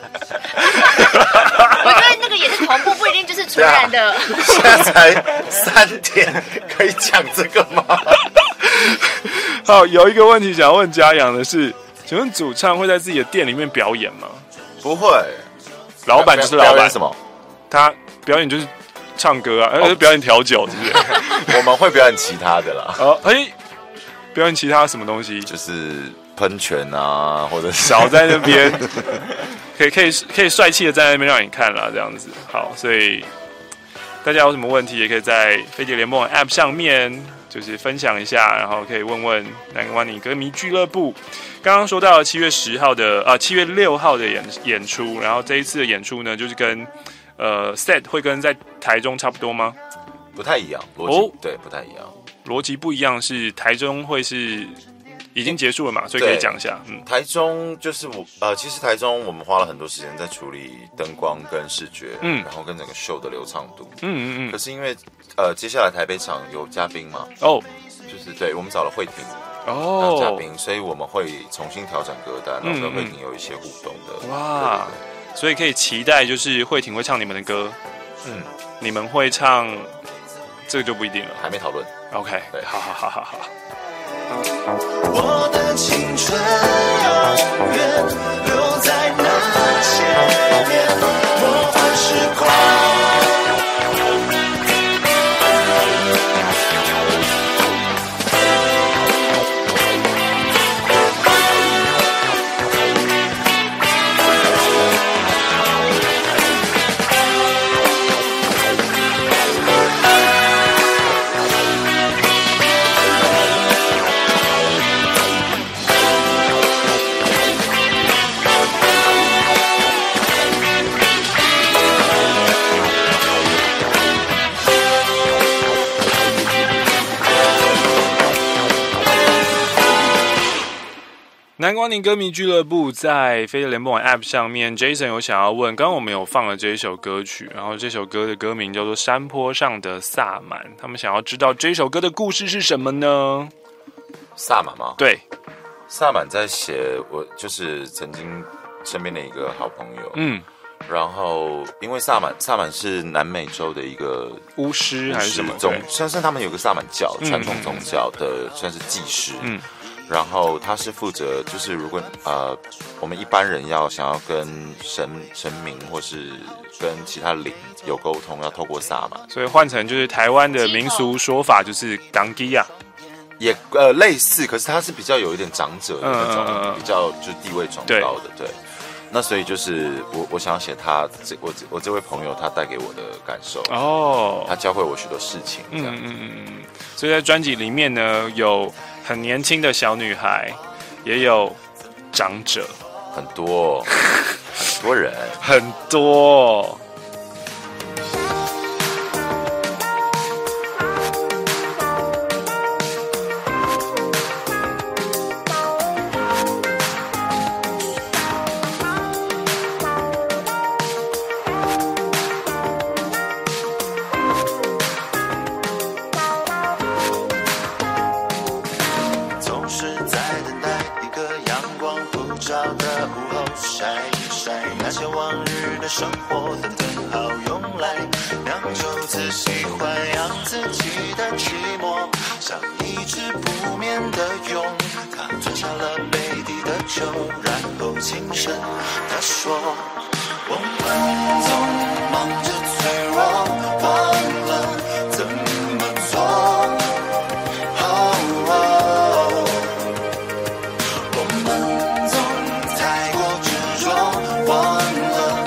我觉得那个也是同步，不一定就是纯然的。 现在才3点，可以讲这个吗？ 好，有一个问题想要问嘉阳的是，请问主唱会在自己的店里面表演吗？ 不会， 老板就是老板， 什么？ 他表演就是唱歌啊，而且表演调酒，是不是？我们会表演其他的啦。 表演其他什么东西？ 就是喷泉啊，或者少在那边，可以帅气的站在那边让你看啦，这样子。好，所以大家有什么问题，也可以在飞碟联盟 App 上面就是分享一下，然后可以问问南瓜你歌迷俱乐部。刚刚说到了7月6号的演出，然后这一次的演出呢，就是跟set 会跟在台中差不多吗？ 不太一样，逻辑对，不太一样。 逻辑不一样是台中会是已经结束了嘛，所以可以讲一下。 台中就是其实台中我们花了很多时间在处理灯光跟视觉，然后跟整个秀的流畅度。可是因为接下来台北场有嘉宾嘛，就是对我们找了慧婷当嘉宾，所以我们会重新调整歌单，然后跟慧婷有一些互动的。 哇，所以可以期待就是慧婷会唱你们的歌，你们会唱。这个就不一定了， 还没讨论。 OK， 对，好。 我的青春永远留在那些年，魔幻时光。 南瓜宁歌迷俱乐部在飞碟联播网 App 上面 ，Jason 有想要问，刚刚我们有放了这一首歌曲，然后这首歌的歌名叫做《山坡上的萨满》，他们想要知道这首歌的故事是什么呢？ 萨满吗？ 对， 萨满在写我就是曾经身边的一个好朋友， 然后因为萨满是南美洲的一个巫师还是什么算是他们有个萨满教传统宗教的算是祭师。然后他是负责，就是如果我们一般人想要跟神明或是跟其他灵有沟通，要透过萨满， 所以换成就是台湾的民俗说法就是港基啊， 也类似，可是他是比较有一点长者的那种，比较就是地位崇高的，对。那所以就是我想要写他我这位朋友他带给我的感受哦，他教会我许多事情，这样。 所以在专辑里面呢，有很年轻的小女孩，也有长者， 很多很多人， 很多。 生活的灯好用来酿酒，仔细豢养自己的寂寞，像一直不眠的蛹。他吞下了杯底的酒，然后轻声地说：我们总忙着脆弱，忘了怎么做。我们总太过执着，忘了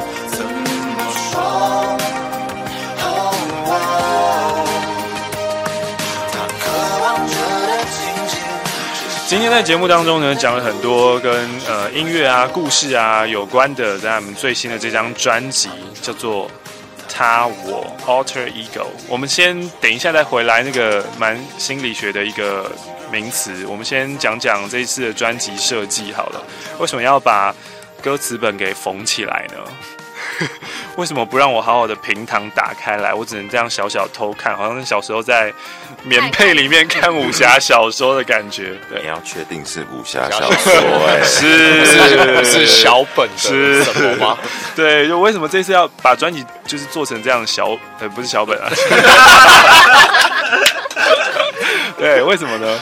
今天在节目当中呢，讲了很多跟音乐啊、故事啊有关的，在我们最新的这张专辑叫做《他我 Alter Ego》。我们先等一下再回来那个蛮心理学的一个名词，我们先讲讲这一次的专辑设计好了。为什么要把歌词本给缝起来呢？为什么不让我好好的平躺打开来？我只能这样小小偷看，好像是小时候在棉被里面看武侠小说的感觉。对， 你要确定是武侠小说， 是小本的什么吗？ 对，就为什么这次要把专辑就是做成这样不是小本啊？对，为什么呢？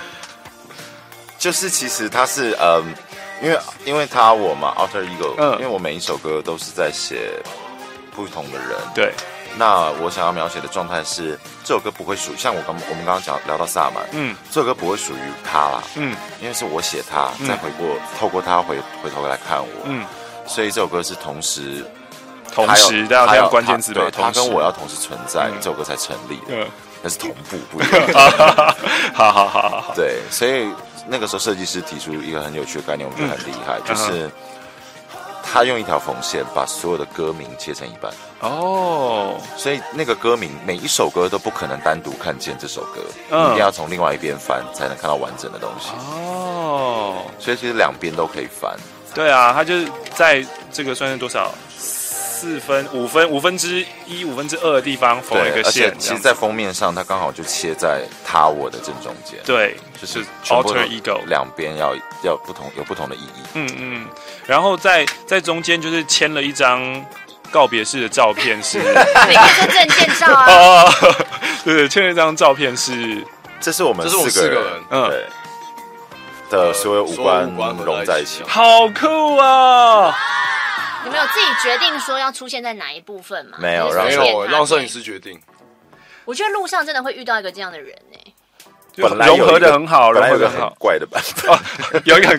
就是其实它是因为他我嘛 Alter Ego，因为我每一首歌都是在写不同的人， 对。 那我想要描写的状态是，这首歌不会属于像我们刚刚聊到萨满，这首歌不会属于他啦，因为是我写他，再透过他回头来看我，所以这首歌是同时大家要关键字对，他跟我要同时存在，这首歌才成立的，那是同步不一样。 好， 对，所以。那个时候设计师提出一个很有趣的概念，我觉得很厉害，就是他用一条缝线把所有的歌名切成一半。哦，所以那个歌名每一首歌都不可能单独看见这首歌，一定要从另外一边翻才能看到完整的东西。哦，所以其实两边都可以翻。 对啊，他就是在这个算是多少五分之一、2/5的地方缝了一个线， 而且其实，在封面上，它刚好就切在他我的正中间。 对，就是 Alter Ego， 两边要有不同的意义。 然后在中间就是签了一张告别式的照片，是你可以说证件照啊。 对，签了一张照片是， 这是我们4个人，对的所有五官融在一起， 好酷啊！ 你们有自己决定说要出现在哪一部分吗？ 没有， 让摄影师决定。 我觉得路上真的会遇到一个这样的人呢。 本来融合的很好，融合的很好。 怪的版本， 有一个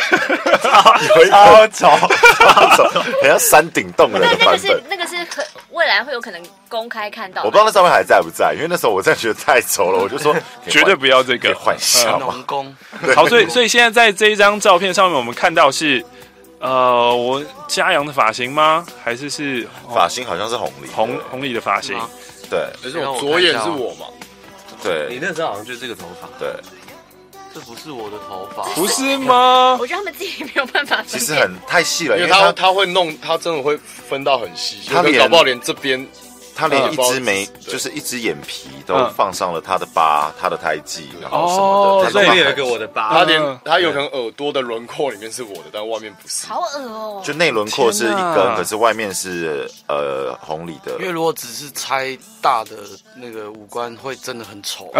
超丑，很像山顶洞人的版本。 那个是未来会有可能公开看到。 我不知道那照片还在不在，因为那时候我真的觉得太丑了，我就说绝对不要这个换下嘛。 农工。 好，所以现在在这一张照片上面，我们看到是。我嘉阳的发型吗？还是发型好像是红梨的发型？ 对， 而且我左眼是我嘛？ 对， 你那时候好像就是这个头发。 对， 这不是我的头发， 不是吗？ 我觉得他们自己没有办法。 其实太细了， 因为他会弄，他真的会分到很细，他搞不好连这边他连一只就是一只眼皮都放上了他的疤、他的胎记，然后什么的。 所以有一个我的疤， 他有可能耳朵的轮廓里面是我的，但外面不是。 好恶哦！ 就内轮廓是一根，可是外面是红里的。 因为如果只是拆大的那个五官，会真的很丑。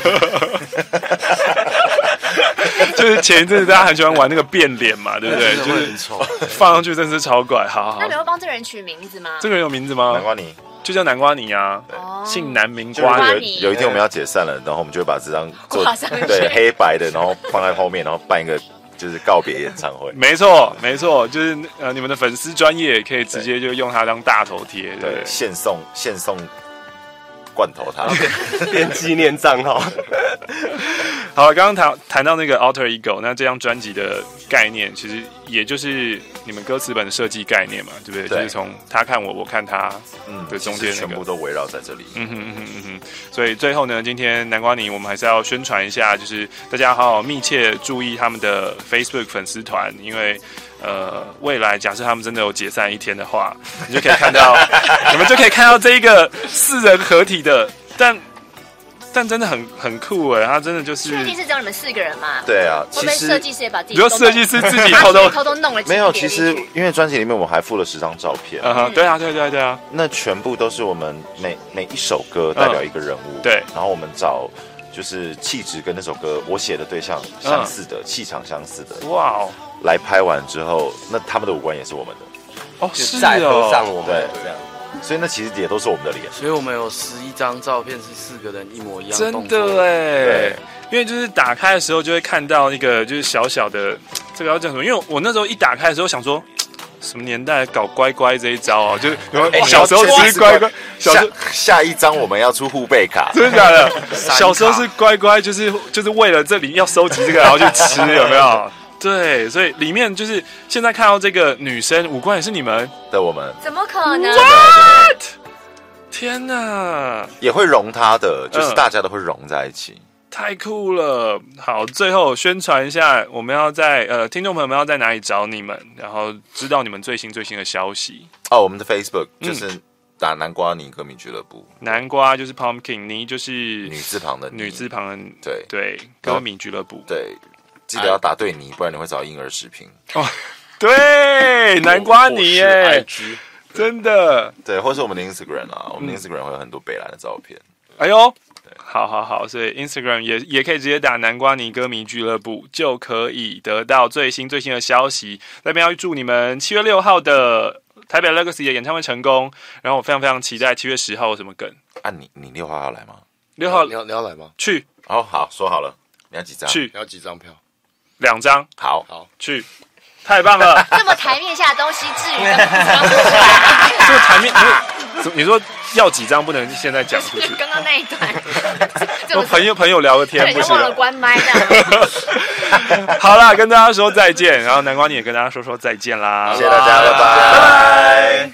就是前一阵子大家很喜欢玩那个变脸嘛，对不对？就是很丑， 放上去真是超怪。好， 那你会帮这个人取名字吗？ 这个人有名字吗？ 南瓜泥。 就叫南瓜泥啊，姓南名瓜泥。有一天我们要解散了，然后我们就会把这张做对黑白的，然后放在后面，然后办一个就是告别演唱会。 没错，就是你们的粉丝专业可以直接就用它当大头贴，对， 现送罐头它变纪念账号。 好，刚刚谈到那个 Alter Ego， 那这张专辑的概念其实也就是你们歌词本的设计概念嘛，对不对？就是从他看我，我看他，的中间全部都围绕在这里。 所以最后呢，今天南瓜泥我们还是要宣传一下，就是大家好好密切注意他们的 Facebook 粉丝团，因为未来假设他们真的有解散一天的话，你就可以看到，你们就可以看到这一个4人合体的，但真的很酷哎，他真的就是。 确定是只有你们4个人吗？ 对啊， 会不会设计师也把自己？ 比如设计师自己偷偷弄了？ 没有，其实因为专辑里面我们还附了10张照片。 对啊， 那全部都是我们每一首歌代表一个人物。 对， 然后我们找就是气质跟那首歌我写的对象相似的，气场相似的。 哇哦！ 来拍完之后，那他们的五官也是我们的。 是再合上我们这样。所以那其实也都是我们的脸， 所以我们有11张照片是4个人一模一样的动作，真的哎， 对， 因为就是打开的时候就会看到一个就是小小的这个要叫什么？因为我那时候一打开的时候想说，什么年代搞乖乖这一招啊？就是小时候吃乖乖， 下一张我们要出护贝卡， 真的假的？小时候是乖乖，就是为了这里要收集这个然后去吃，有没有？对，所以里面就是现在看到这个女生五官也是你们的，我们怎么可能 ？What？ 天哪， 也会融她的，就是大家都会融在一起， 太酷了！好，最后宣传一下，我们要在听众朋友们要在哪里找你们，然后知道你们最新的消息哦。我们的 Facebook 就是打南瓜泥歌迷俱乐部， 南瓜就是 Pumpkin， 泥就是女字旁的， 对，歌迷俱乐部， 对。记得要打对泥，不然你会找婴儿视频哦。对，南瓜泥耶，真的。 对，或是我们的 Instagram 啊，我们的 Instagram 会有很多北兰的照片。 哎呦，好，所以 Instagram 也可以直接打南瓜泥歌迷俱乐部，就可以得到最新的消息。那边要祝你们7月6号的台北 Legacy 的演唱会成功。然后我非常非常期待7月10号有什么梗啊？你6号要来吗 ？6号你要来吗？ 去。 哦，好，说好了，你要几张？ 去， 你要几张票 ？2张。 好去，太棒了！ 这么台面下的东西，至于这个台面，你说要几张不能现在讲出去？ 刚刚那一段， 我朋友聊个天，不是忘了关麦的。 好啦，跟大家说再见，然后南瓜你也跟大家说再见啦， 谢谢大家，拜拜。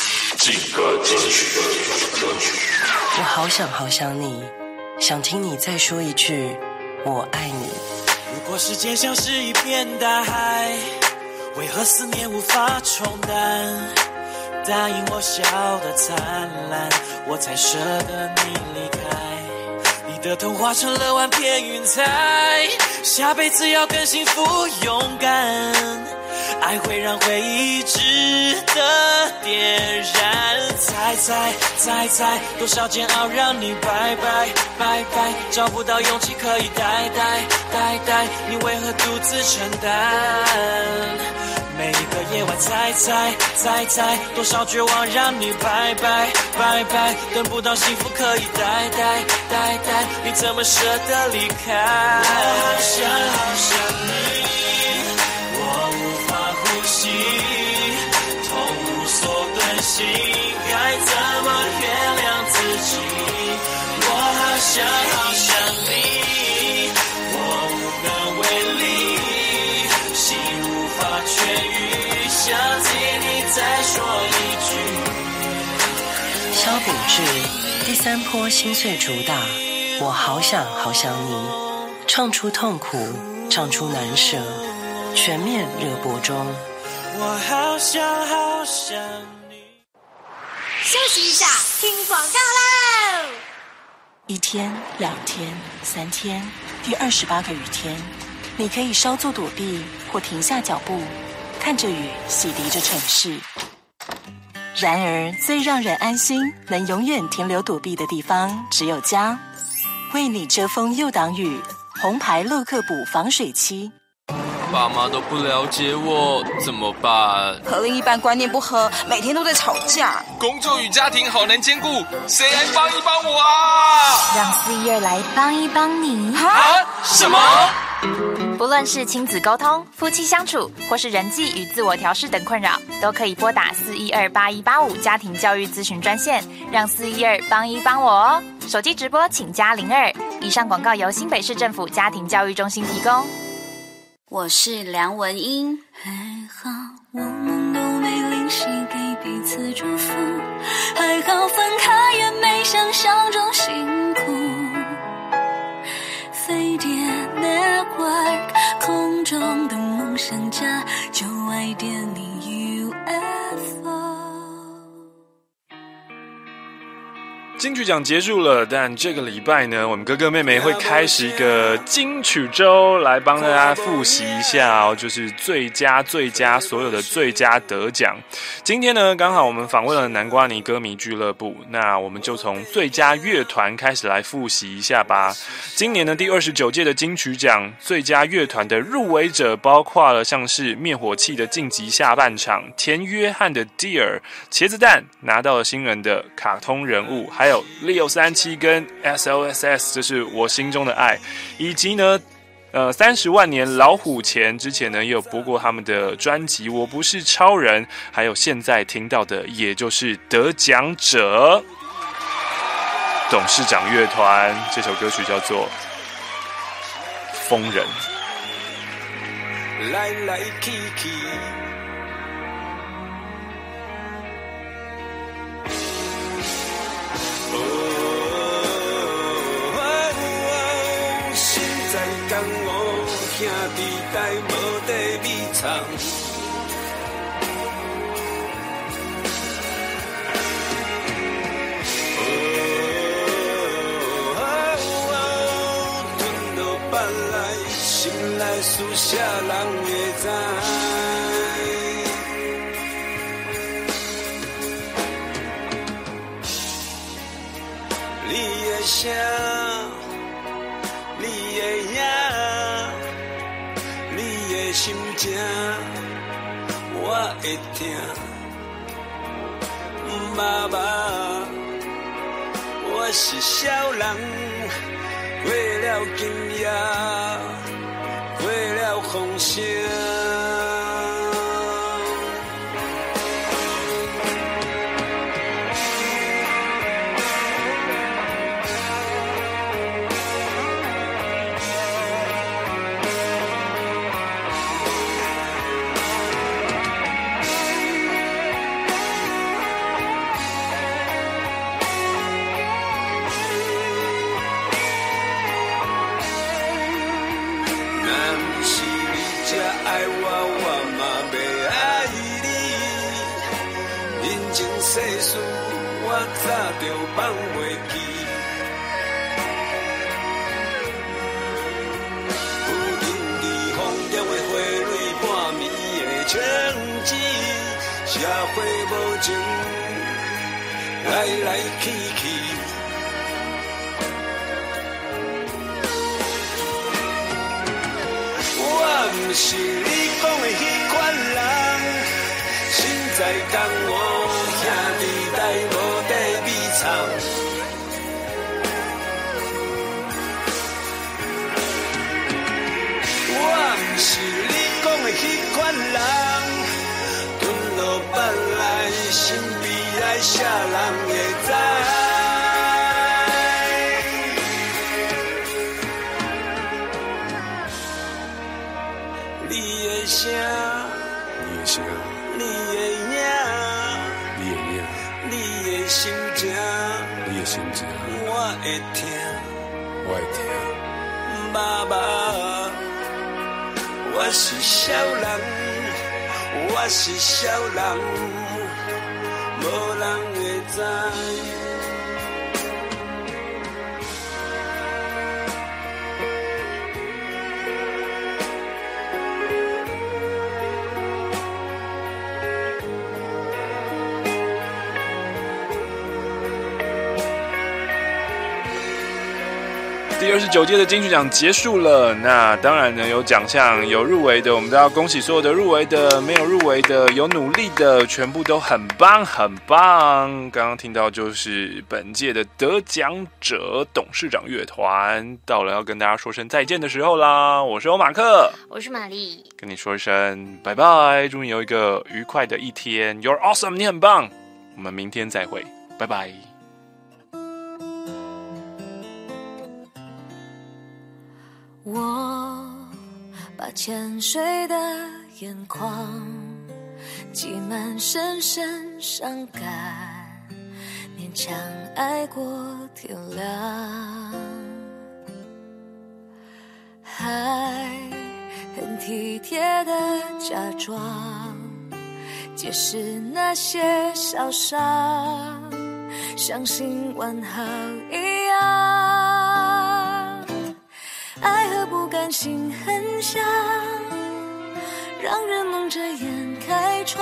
我好想你，想听你再说一句我爱你。 如果世界像是一片大海，为何思念无法冲淡？答应我笑得灿烂，我才舍得你离开。你的童话成了万片云彩，下辈子要更幸福勇敢。爱会让回忆值得点燃。猜，多少煎熬让你拜，找不到勇气可以带，你为何独自承担？每一个夜晚猜，多少绝望让你拜，等不到幸福可以带，你怎么舍得离开？好想你，我无法呼吸，痛无所遁形，该怎么原谅自己？我好想你，我无能为力，心无法痊愈，想听你再说一句。 萧秉治第3波心碎主打，我好想你，唱出痛苦，唱出难舍，全面热播中。 我好想你。 休息一下，听广告喽。 1天、2天、3天，第28个雨天，你可以稍作躲避或停下脚步，看着雨洗涤着城市。然而，最让人安心、能永远停留躲避的地方，只有家。为你遮风又挡雨，红牌洛克补防水漆。 爸妈都不了解我，怎么办？ 和另一半观念不合，每天都在吵架。 工作与家庭好难兼顾，谁来帮一帮我啊？ 让412来帮一帮你。 什么？ 不论是亲子沟通、夫妻相处，或是人际与自我调试等困扰，都可以拨打4128185家庭教育咨询专线，让412帮一帮我哦。手机直播请加02。以上广告由新北市政府家庭教育中心提供。 我是梁文音。还好我们都没灵犀给彼此祝福，还好分开也没想象中辛苦。飞碟 Network 空中的梦想家，就爱点你 UFO。 金曲奖结束了，但这个礼拜呢，我们哥哥妹妹会开始一个金曲周，来帮大家复习一下哦，就是最佳所有的最佳得奖。今天呢，刚好我们访问了南瓜泥歌迷俱乐部，那我们就从最佳乐团开始来复习一下吧。今年的第29届的金曲奖最佳乐团的入围者包括了像是灭火器的晋级下半场、田约翰的 Dear、 茄子蛋拿到了新人的卡通人物，还有Leo 37跟 SLSS， 这是我心中的爱，以及呢30万年老虎钳之前呢也有播过他们的专辑我不是超人，还有现在听到的也就是得奖者董事长乐团，这首歌曲叫做疯人。 来来去去实在江湖兄弟代无地秘藏，吞落腹内心内思啥人会知？你的声，你的影，你的心情，我会听。妈妈，我是小人，过了今夜，过了风声。世事我早就放袂记，有因离风中的花蕊，半暝的情字，社会无情，来来去去。我不是你讲的迄款人，心在江湖。兄弟代无地秘藏，我不是你讲的迄款人，吞落腹内心悲哀，啥人会知？你的声，你的声，你的影。心情，你的心情，我会听，我会听。妈妈，我是小人，我是小人，无人会知。 第29届的金曲奖结束了，那当然呢有奖项，有入围的，我们都要恭喜所有的入围的，没有入围的，有努力的，全部都很棒很棒。刚刚听到就是本届的得奖者董事长乐团，到了要跟大家说声再见的时候啦。我是欧马克， 我是玛丽， 跟你说一声拜拜，祝你有一个愉快的一天。You're awesome， 你很棒，我们明天再会，拜拜。 我把潜水的眼眶挤满深深伤感，勉强爱过天亮，还很体贴的假装解释那些小伤，相信完好一样。爱和不甘心很像，让人蒙着眼开窗，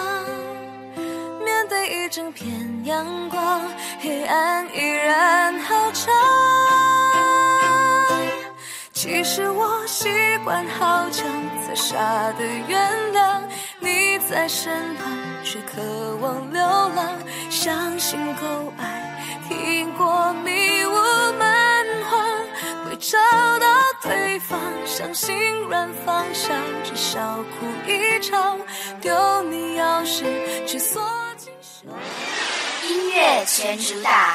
面对一整片阳光，黑暗依然好长。其实我习惯好强才傻的原谅，你在身旁却渴望流浪，相信够爱，听过迷雾蛮荒，会找到对方，相信软放下，至少哭一场，丢你钥匙去锁进手。 音乐全主打，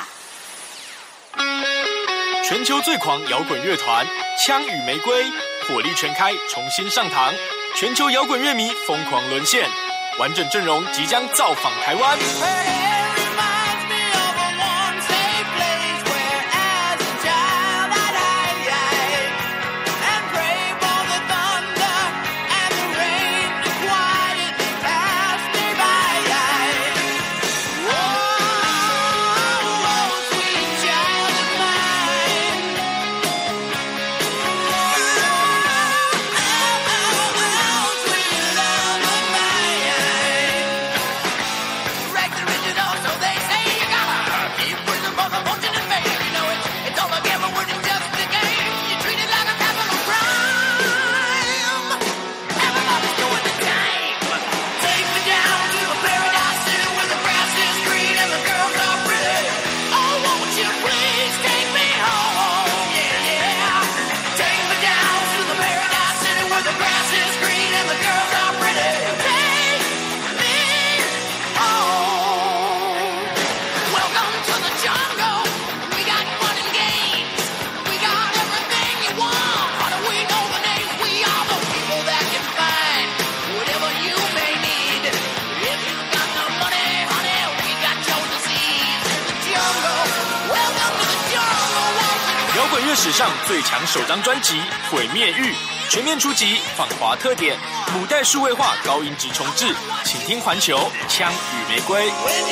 全球最狂摇滚乐团枪与玫瑰火力全开，重新上堂，全球摇滚乐迷疯狂沦陷，完整阵容即将造访台湾。史上最强首张专辑《毁灭欲》全面出击，访华特点，母带数位化，高音质重置，请听环球枪与玫瑰。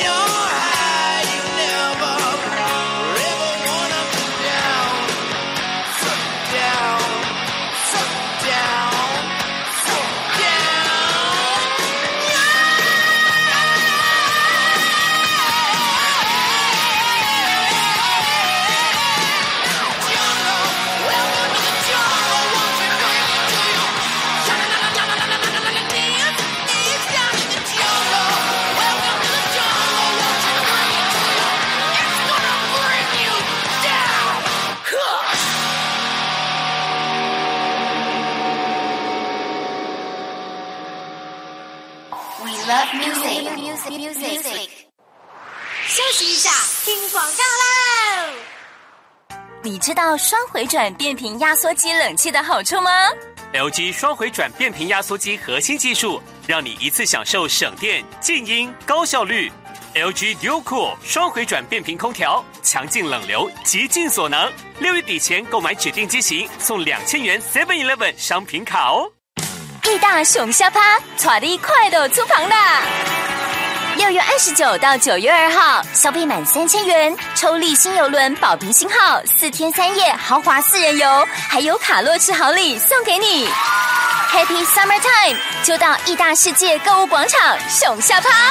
Music。 休息一下，听广告喽！ 你知道双回转变频压缩机冷气的好处吗？ LG 双回转变频压缩机核心技术，让你一次享受省电、静音、高效率。LG Dual Cool 双回转变频空调，强劲冷流，极尽所能。6月底前购买指定机型，送2000元 7-Eleven 商品卡哦。 义大熊下趴，带你快乐出房啦！6月月29到9月2号，消费满3000元，抽力新邮轮宝瓶星号4天3夜豪华4人游，还有卡洛吃好礼送给你。Happy Summertime， 就到义大世界购物广场熊下趴。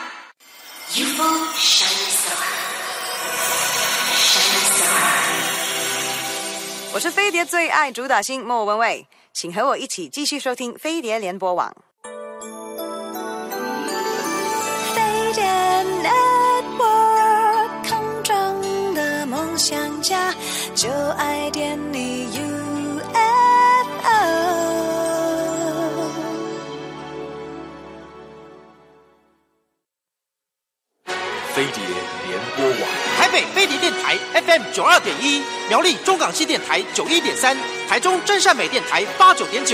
我是飞碟最爱主打星莫文蔚，请和我一起继续收听飞碟联播网。 飞碟 Network 空中的梦想家，就爱点你 UFO。 飞碟联播网， 台北飞碟电台 FM 92.1，苗栗中港西电台91.3，台中真善美电台89.9。